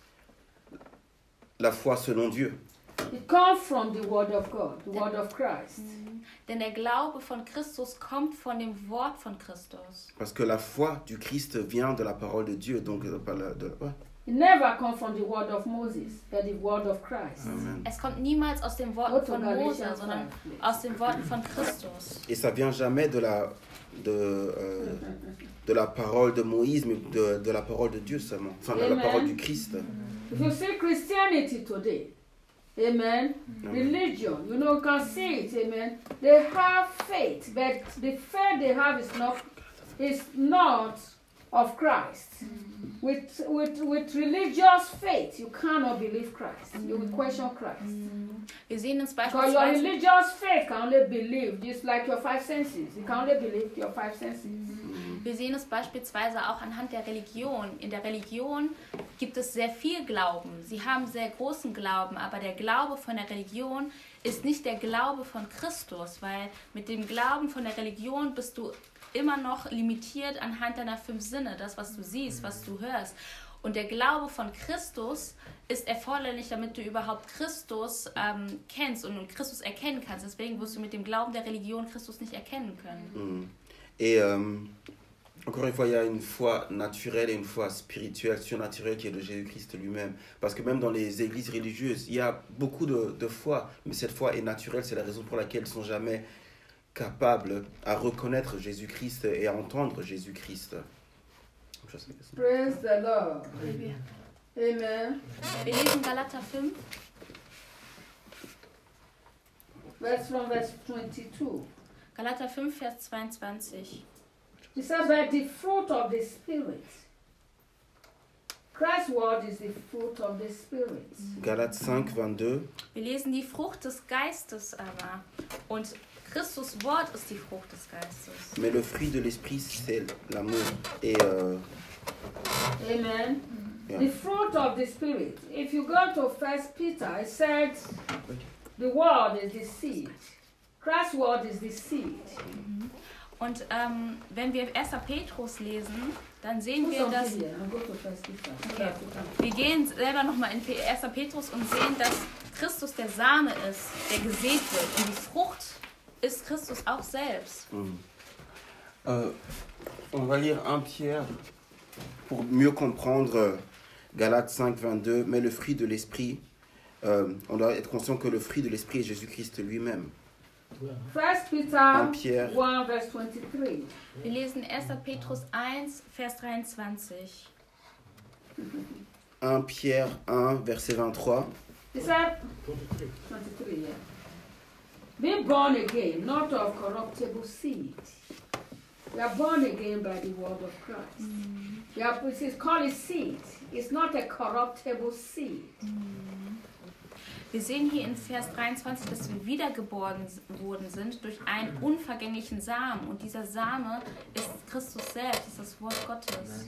la foi selon Dieu. It comes from the word of God, the word of Christ. Mhm. Denn der Glaube von Christus kommt von dem Wort von Christus. Parce que la foi du Christ vient de la parole de Dieu. Donc, de, de, de, ouais. It never comes from the word of Moses, but the word of Christ. Amen. Es kommt niemals aus den Go Worten to von Mose, Galatians sondern five, please. aus den Worten von Christus. Et ça vient jamais de la, de, euh, de la parole de Moïse, mais de, de la parole de Dieu seulement. Enfin, de la Amen. parole du Christ. If you see Christianity today, amen, Amen. religion, you know, you can see it, amen. They have faith, but the faith they have is not, is not of Christ. With, with, with religious faith, you cannot believe Christ. You will question Christ. Wir sehen uns Because your beispielsweise, religious faith can only believe, just like your five senses. You can only believe your five senses. wir sehen es beispielsweise auch anhand der Religion. In der Religion gibt es sehr viel Glauben. Sie haben sehr großen Glauben, aber der Glaube von der Religion ist nicht der Glaube von Christus, weil mit dem Glauben von der Religion bist du immer noch limitiert anhand deiner fünf Sinne, das, was du siehst, was du hörst. Und der Glaube von Christus ist erforderlich, damit du überhaupt Christus ähm, kennst und Christus erkennen kannst. Deswegen wirst du mit dem Glauben der Religion Christus nicht erkennen können. Mm. Et euh, encore une fois, il y a une foi naturelle et une foi spirituelle, surnaturelle qui est de Jésus-Christ lui-même. Parce que même dans les églises religieuses, il y a beaucoup de, de foi, mais cette foi est naturelle, c'est la raison pour laquelle ils ne sont jamais capables à reconnaître Jésus-Christ et à entendre Jésus-Christ. Praise the Lord. Amen. Wir lesen Galater fünf, Verse from verse twenty-two. Galater fünf, Vers zweiundzwanzig. He said, but the fruit of the Spirit. Christ's word is the fruit of the Spirit. Galates cinq, vingt-deux. Wir lesen die Frucht des Geistes aber. Und Christus Wort ist die Frucht des Geistes. Mais le fruit de l'esprit, c'est l'amour. Et euh, Amen. Yeah. The fruit of the Spirit. If you go to First Peter, it said the word is the seed. Christ's word is the seed. Und ähm, wenn wir erster Petrus lesen, dann sehen Put wir, something dass here and go to First Peter. Okay. wir gehen selber nochmal in erster Petrus und sehen, dass Christus der Same ist, der gesät wird. Und die Frucht ist Christus auch selbst. mm. Euh, on va lire un Pierre. Pour mieux comprendre euh, Galates cinq, vingt-deux, mais le fruit de l'esprit, euh, on doit être conscient que le fruit de l'esprit est Jésus-Christ lui-même. First Peter Un Pierre. one verse twenty-three. Wir lesen erster Petrus eins, Vers dreiundzwanzig. un Pierre un, verset vingt-trois. He said twenty-three, yeah. Be born again, not of corruptible seed. We are born again by the word of Christ. We are, it's called a seed. It's not a corruptible seed. Wir sehen hier in Vers dreiundzwanzig, dass wir wiedergeboren worden sind durch einen unvergänglichen Samen. Und dieser Same ist Christus selbst, ist das Wort Gottes.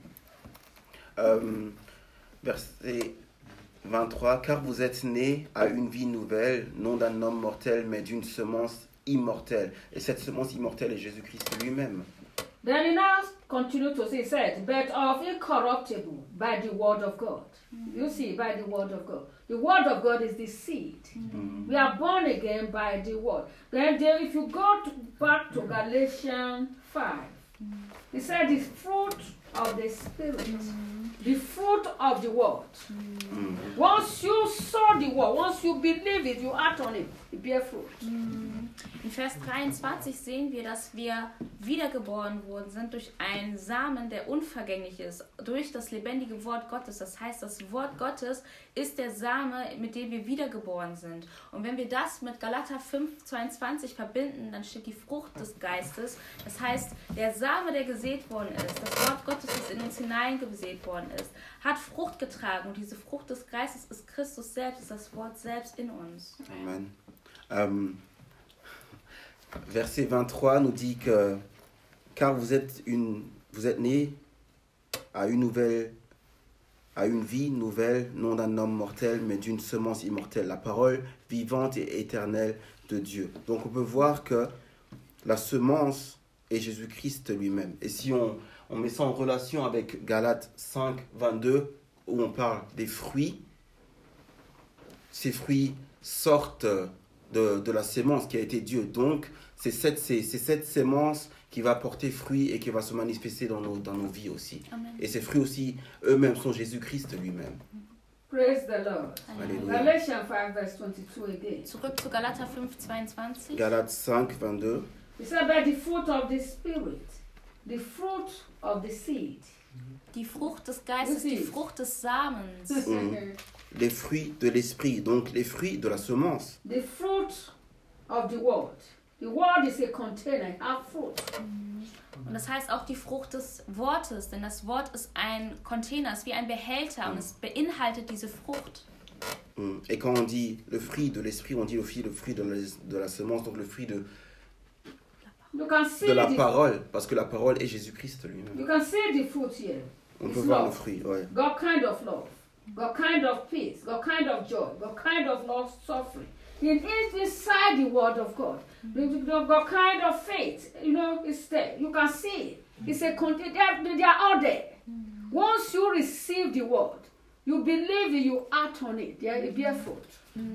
Euh, verset vingt-trois. Car vous êtes nés à une vie nouvelle, non d'un homme mortel, mais d'une semence immortelle. Et cette semence immortelle est Jésus-Christ lui-même. Then he now continue to say, he said, but of incorruptible by the word of God. You see, by the word of God. The word of God is the seed. We are born again by the word. Then there, if you go to, back to Galatians five, he said the fruit of the Spirit, the fruit of the word. Mm. Once you saw the word, once you believe it, you act on it, it bear fruit. In Vers dreiundzwanzig sehen wir, dass wir wiedergeboren worden sind durch einen Samen, der unvergänglich ist, durch das lebendige Wort Gottes. Das heißt, das Wort Gottes ist der Same, mit dem wir wiedergeboren sind. Und wenn wir das mit Galater fünf, zweiundzwanzig verbinden, dann steht die Frucht des Geistes. Das heißt, der Same, der gesät worden ist, das Wort Gottes, das in uns hineingesät worden ist, hat Frucht getragen. Und diese Frucht des Geistes ist Christus selbst, ist das Wort selbst in uns. Amen. Euh, verset vingt-trois nous dit que car vous êtes, une, vous êtes nés à une nouvelle, à une vie nouvelle, non d'un homme mortel, mais d'une semence immortelle, la parole vivante et éternelle de Dieu. Donc on peut voir que la semence est Jésus-Christ lui-même. Et si on, on met ça en relation avec Galates cinq, vingt-deux, où on parle des fruits, ces fruits sortent de, de la sémence qui a été Dieu. Donc, c'est cette, c'est, c'est cette sémence qui va porter fruit et qui va se manifester dans nos, dans nos vies aussi. Amen. Et ces fruits aussi, eux-mêmes, sont Jésus-Christ lui-même. Praise the Lord. Alléluia. Galatians five, verse twenty-two again. Zurück zu Galater fünf, zweiundzwanzig. Galates cinq, vingt-deux. It said about the fruit of the Spirit, the fruit of the seed. Die Frucht des Geistes, die Frucht des Samens. Mhm. Les fruits de l'esprit, donc les fruits de la semence. The fruit of the word. The word is a container, it has fruit. Und das heißt auch die Frucht des Wortes, denn das Wort ist ein Container, ist wie ein Behälter und es beinhaltet diese Frucht. Mhm. Et quand on dit le fruit de l'esprit, on dit aussi le fruit de la, de la semence, donc le fruit de, You can see de la the, parole, parce que la parole est Jésus-Christ lui-même. you can see the fruit here. On It's peut voir le love. fruit, ouais. God kind of love, God kind of peace, God kind of joy, God kind of long suffering. In inside the word of God, the, the, the God kind of faith, you know, it's there. You can see it. It's a container. They, they are all there. Once you receive the word, you believe it, you act on it. They are bear fruit.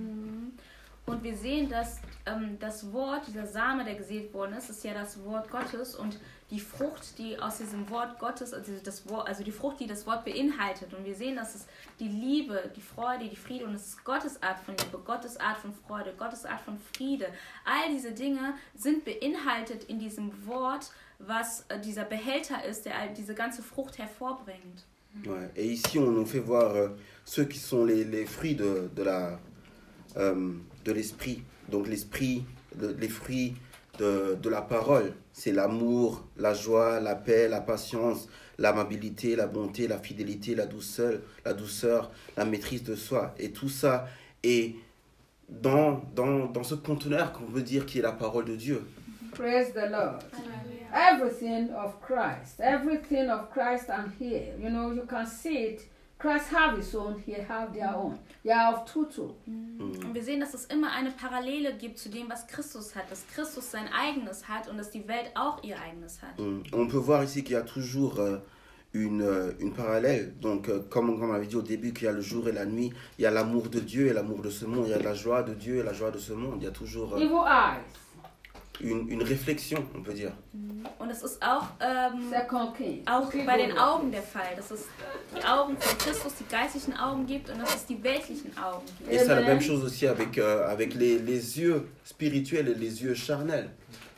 Und wir sehen, dass ähm, das Wort, dieser Same, der gesät worden ist, ist ja das Wort Gottes und die Frucht, die aus diesem Wort Gottes, also, das Wort, also die Frucht, die das Wort beinhaltet. Und wir sehen, dass es die Liebe, die Freude, die Friede und es ist Gottes Art von Liebe, Gottes Art von Freude, Gottes Art von Friede. All diese Dinge sind beinhaltet in diesem Wort, was äh, dieser Behälter ist, der all diese ganze Frucht hervorbringt. Ouais. Et ici, on nous fait voir euh, ceux qui sont les, les fruits de, de, la, euh, de l'esprit. Donc l'esprit, le, les fruits de, de la parole. C'est l'amour, la joie, la paix, la patience, l'amabilité, la bonté, la fidélité, la douceur, la douceur, la maîtrise de soi. Et tout ça est dans, dans, dans ce conteneur qu'on peut dire qui est la parole de Dieu. Praise the Lord. Everything of Christ, everything of Christ and here, you know, you can see it. Christ have his own, he have their own. They are of two two. Und wir sehen, dass es immer eine Parallele gibt zu dem, was Christus hat, dass Christus sein eigenes hat und dass die Welt auch ihr eigenes hat. On peut voir ici qu'il y a toujours euh, une, euh, une parallèle. Donc, euh, comme on avait dit au début, qu'il y a le jour et la nuit, il y a l'amour de Dieu et l'amour de ce monde, il y a la joie de Dieu et la joie de ce monde. Il y a toujours euh, Evil eyes, une, une réflexion, on peut dire. Und es ist auch, ähm, Second King. auch bei den Augen der Fall, dass es die Augen von Christus, die geistlichen Augen gibt und dass es die weltlichen Augen gibt. Et c'est la même chose aussi avec, euh, avec les, les yeux spirituels et les yeux charnels.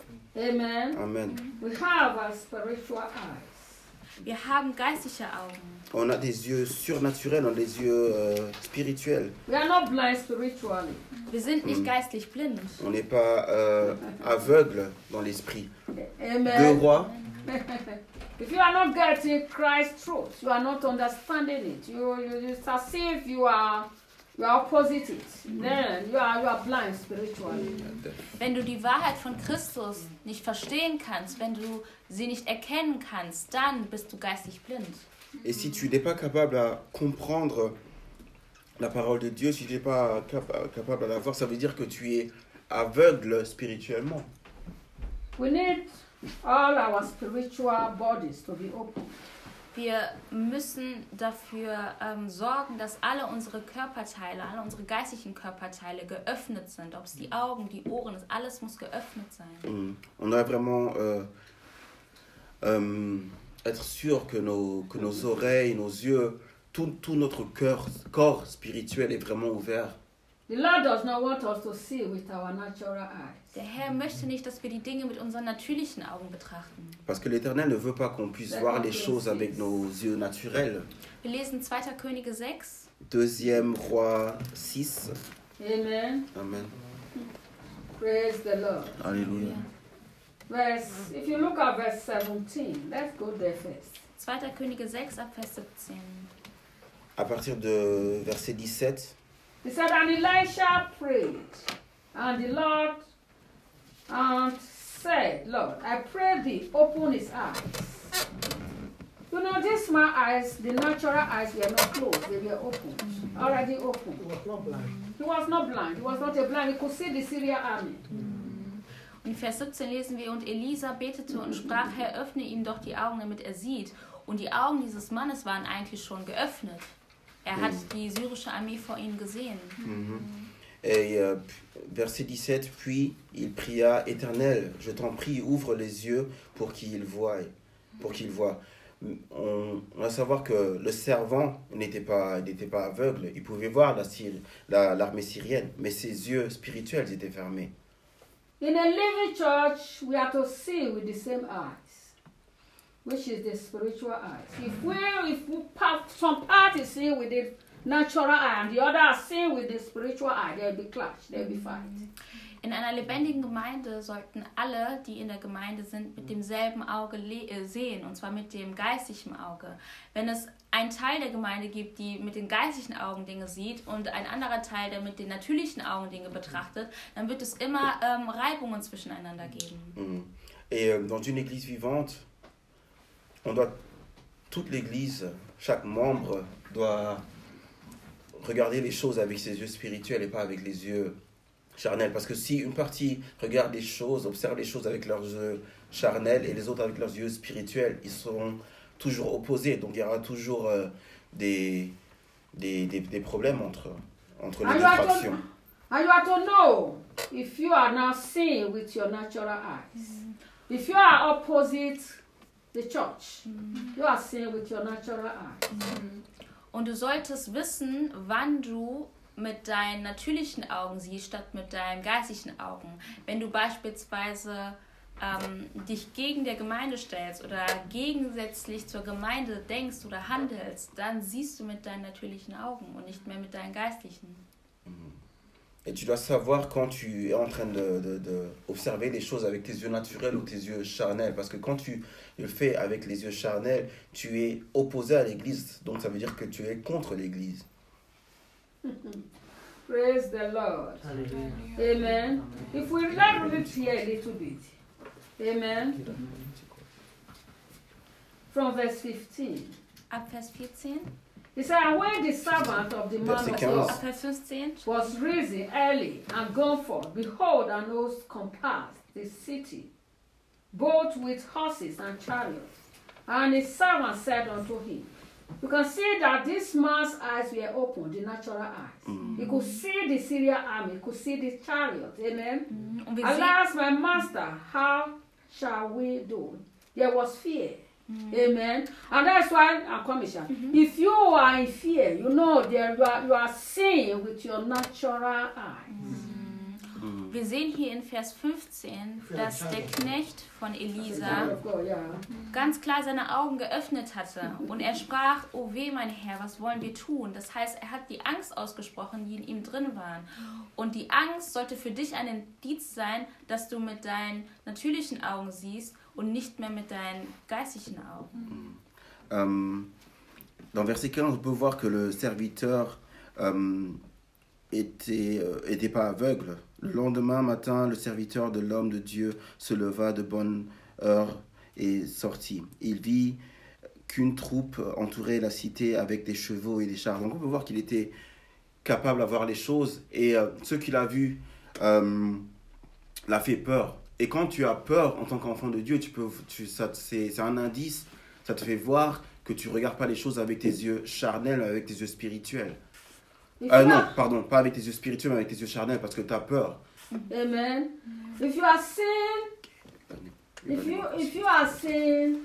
Amen. Amen. We have our spiritual eyes. Wir haben geistliche Augen. On a des yeux surnaturels, on a des yeux euh, spirituels. We are not blind spiritually. Wir sind nicht geistlich blind. On n'est pas euh, aveugle dans l'esprit. Deux Amen. rois, If you are not getting Christ's truth, you are not understanding it. You, you, it's as if you are, you are opposite it. Then you are, you are blind spiritually. Wenn du die Wahrheit von Christus nicht verstehen kannst, wenn du sie nicht erkennen kannst, dann bist du geistlich blind. et si tu n'es pas capable à comprendre la parole de Dieu, si tu n'es pas capa- capable à la voir, ça veut dire que tu es aveugle spirituellement. We need all our spiritual bodies to be open. Wir müssen dafür ähm, sorgen, dass alle unsere Körperteile, alle unsere geistlichen Körperteile geöffnet sind. Ob es die Augen, die Ohren ist, alles muss geöffnet sein. Mm. On doit vraiment euh, euh, être sûr que nos, que nos oreilles, nos yeux, tout, tout notre cœur, corps spirituel est vraiment ouvert. The Lord does not want us to see with our natural eyes. Der Herr möchte nicht, dass wir die Dinge mit unseren natürlichen Augen betrachten. Parce que l'Éternel ne veut pas qu'on puisse voir les choses avec nos yeux naturels. Wir lesen zweiter Könige sechs. Deuxième roi six. Amen. Amen. Praise the Lord. Alléluia. Verse, if you look at verse seventeen, let's go there first. zweiter Könige sechs ab Vers siebzehn. À partir de verset dix-sept. He said, and Elisha prayed, and the Lord and said, Lord, I pray thee, open his eyes. You know, this man's eyes, the natural eyes were not closed, they were open, already open. He was not blind. He was not blind, he was not a blind, he could see the Syrian army. In Vers siebzehn lesen wir, und Elisa betete und sprach, Herr, öffne ihm doch die Augen, damit er sieht. Und die Augen dieses Mannes waren eigentlich schon geöffnet. Er hat die syrische Armee vor ihm gesehen. Mm-hmm. Et euh, verset dix-sept, puis il pria, Éternel, je t'en prie, ouvre les yeux pour qu'il voie. Pour qu'il voie. On, on va savoir que le servant n'était pas, n'était pas aveugle, il pouvait voir la, la, l'armée syrienne, mais ses yeux spirituels étaient fermés. In a living church, we have to see with the same eyes, which is the spiritual eyes. If we, if we part, some part is seen with the natural eye and the other are seen with the spiritual eye, there'll be clash, there'll be fight. In einer lebendigen Gemeinde sollten alle, die in der Gemeinde sind, mit demselben Auge le- sehen, und zwar mit dem geistlichen Auge. Wenn es einen Teil der Gemeinde gibt, die mit den geistlichen Augen Dinge sieht und ein anderer Teil, der mit den natürlichen Augen Dinge betrachtet, dann wird es immer ähm, Reibungen zwischeneinander geben. Mm. Et euh, dans une église vivante, on doit, toute l'église, chaque membre doit regarder les choses avec ses yeux spirituels et pas avec les yeux charnels. Parce que si une partie regarde les choses, observe les choses avec leurs yeux charnels et les autres avec leurs yeux spirituels, ils seront toujours opposés. Donc il y aura toujours euh, des, des, des, des problèmes entre, entre les And deux you have to- fractions. And you have to know if you are now seeing with your natural eyes. If you are opposite the church, you are seeing with your natural eyes. Und du solltest wissen, wann du mit deinen natürlichen Augen siehst, statt mit deinen geistlichen Augen. Wenn du beispielsweise ähm, dich gegen der Gemeinde stellst oder gegensätzlich zur Gemeinde denkst oder handelst, dann siehst du mit deinen natürlichen Augen und nicht mehr mit deinen geistlichen. Et tu dois savoir quand tu es en train de, de, de observer les choses avec tes yeux naturels ou tes yeux charnels. Parce que quand tu le fais avec les yeux charnels, tu es opposé à l'église. Donc ça veut dire que tu es contre l'église. Praise the Lord. Hallelujah. Amen. If we let it here a little bit. Amen. From verse fifteen. Ab Vers vierzehn. He said, and when the servant of the man Verset of quinze. God Ab Vers fünfzehn. was risen early and gone forth, behold, an host compassed the city, both with horses and chariots. And his servant said unto him, you can see that this man's eyes were open, the natural eyes. He could see the Syrian army, he could see the chariot. Amen. Und wir sehen, Alas, my master, how shall we do? There was fear. Amen. And that's why I'm coming. If you are in fear, you know there you are, you are seeing with your natural eyes. wir sehen hier in Vers fünfzehn, dass der Knecht von Elisa Of course, yeah. ganz klar seine Augen geöffnet hatte. Und er sprach, oh weh, mein Herr, was wollen wir tun? Das heißt, er hat die Angst ausgesprochen, die in ihm drin waren. Und die Angst sollte für dich ein Indiz sein, dass du mit deinen natürlichen Augen siehst und nicht mehr mit deinen geistlichen Augen. Euh, dans verset quinze, on peut voir que le serviteur euh, était, euh, était pas aveugle. Le lendemain matin, le serviteur de l'homme de Dieu se leva de bonne heure et sortit. Il vit qu'une troupe entourait la cité avec des chevaux et des chars. Donc on peut voir qu'il était capable d'avoir les choses et euh, ce qu'il a vu euh, l'a fait peur. Et quand tu as peur en tant qu'enfant de Dieu, tu peux, tu, ça, c'est, c'est un indice, ça te fait voir que tu ne regardes pas les choses avec tes yeux charnels, mais avec tes yeux spirituels. If Euh, you non, are- pardon, pas avec tes yeux spirituels, mais avec tes yeux charnels, parce que tu as peur. Amen. If you are seeing, if you if you are seeing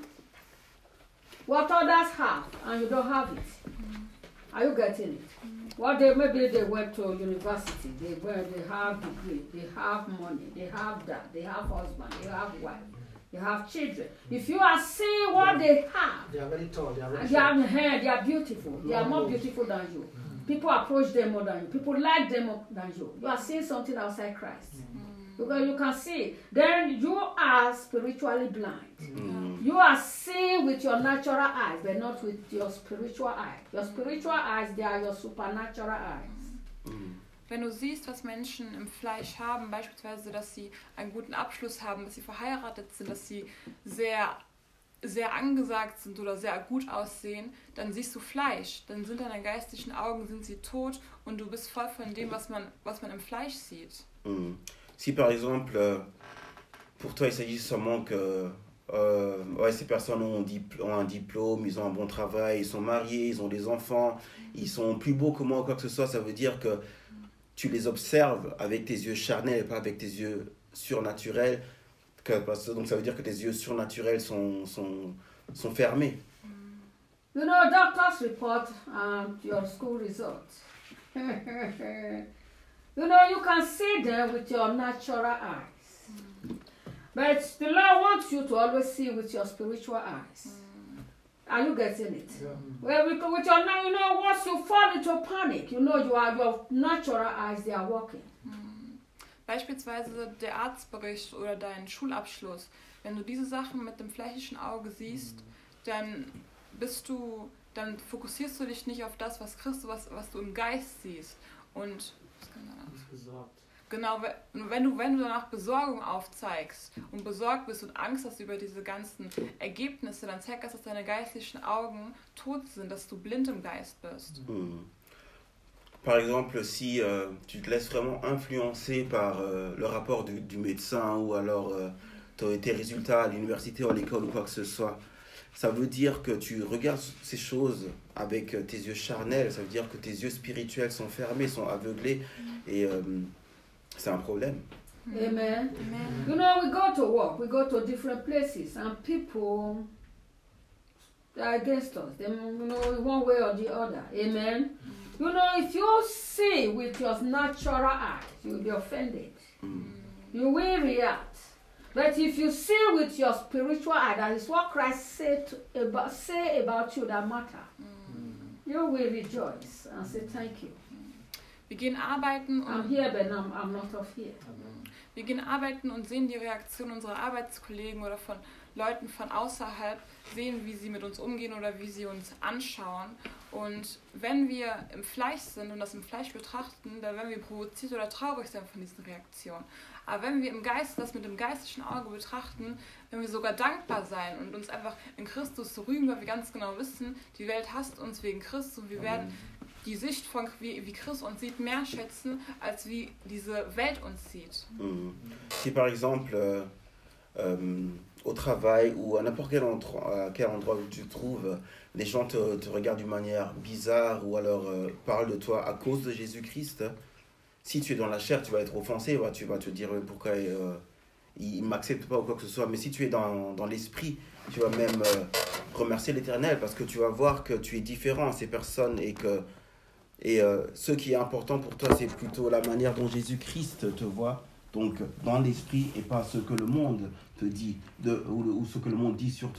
what others have and you don't have it, are you getting it? What they maybe they went to university, they went, they have degree, they have money, they have that, they have husband, they have wife, they have children. If you are seeing what they have, They are very tall. They are very they are short. hair, they are beautiful, they are more beautiful than you. People approach them more than you. People like them more than you. You are seeing something outside Christ. Because you can see, then you are spiritually blind. You are seeing with your natural eyes, but not with your spiritual eyes. Your spiritual eyes, they are your supernatural eyes. Wenn du siehst, was Menschen im Fleisch haben, beispielsweise, dass sie einen guten Abschluss haben, dass sie verheiratet sind, dass sie sehr, sehr angesagt sind oder sehr gut aussehen, dann siehst du Fleisch. Dann sind deine geistlichen Augen, sind sie tot und du bist voll von dem, was man, was man im Fleisch sieht. Hmm. Si par exemple, euh, pour toi, il s'agit seulement que euh, ouais, ces personnes ont, dipl- ont un diplôme, ils ont un bon travail, ils sont mariés, ils ont des enfants, ils sont plus beaux que moi ou quoi que ce soit. Ça veut dire que tu les observes avec tes yeux charnels et pas avec tes yeux surnaturels. Que, parce que, donc ça veut dire que tes yeux surnaturels sont, sont, sont fermés. You know, doctors report um, your school results. You know, you can see them with your natural eyes. But the Lord wants you to always see with your spiritual eyes. Are you getting it? Ja. Well, with, with your, you know, once you fall into panic, you know, you are, your natural eyes, they are working. Beispielsweise der Arztbericht oder dein Schulabschluss. Wenn du diese Sachen mit dem fleischlichen Auge siehst, dann bist du, dann fokussierst du dich nicht auf das, was Christus, was, was du im Geist siehst. Und was kann man Ist gesagt. genau, wenn du, wenn du danach Besorgung aufzeigst und besorgt bist und Angst hast über diese ganzen Ergebnisse, dann zeigt das, dass deine geistlichen Augen tot sind, dass du blind im Geist bist. Hmm. Par exemple, si euh, tu te laisses vraiment influencer par euh, le rapport du, du médecin ou alors euh, tes, tes résultats à l'université ou à l'école ou quoi que ce soit, ça veut dire que tu regardes ces choses avec euh, tes yeux charnels, ça veut dire que tes yeux spirituels sont fermés, sont aveuglés et euh, c'est un problème. Amen. Amen. You know, we go to work, we go to different places, and people are against us. They, you know, one way or the other. Amen. You know, if you see with your natural eyes, you'll be offended. Mm. You will react. But if you see with your spiritual eye, that is what Christ said to, about, say about you that matter. You will rejoice and say thank you. Wir gehen arbeiten I'm und here, but I'm, I'm not of here. wir gehen arbeiten und sehen die Reaktion unserer Arbeitskollegen oder von Leuten von außerhalb, sehen, wie sie mit uns umgehen oder wie sie uns anschauen. Und wenn wir im Fleisch sind und das im Fleisch betrachten, dann werden wir provoziert oder traurig sein von diesen Reaktionen. Aber wenn wir im Geist das mit dem geistlichen Auge betrachten, werden wir sogar dankbar sein und uns einfach in Christus rühmen, weil wir ganz genau wissen, die Welt hasst uns wegen Christus und wir werden die Sicht von wie, wie Christus uns sieht mehr schätzen, als wie diese Welt uns sieht. Mm. Si par exemple, euh, euh, au travail ou à n'importe quel, endroit- à quel endroit où tu te trouves, les gens te, te regardent d'une manière bizarre ou alors euh, parlent de toi à cause de Jésus-Christ, si tu es dans la chair, tu vas être offensé, bah, tu vas te dire euh, pourquoi euh, il ne m'accepte pas ou quoi que ce soit. Mais si tu es dans, dans l'esprit, tu vas même euh, remercier l'Éternel parce que tu vas voir que tu es différent à ces personnes et que et euh, ce qui est important pour toi, c'est plutôt la manière dont Jésus-Christ te voit, donc dans l'esprit et pas ce que le monde te dit de, ou, ou ce que le monde dit sur toi.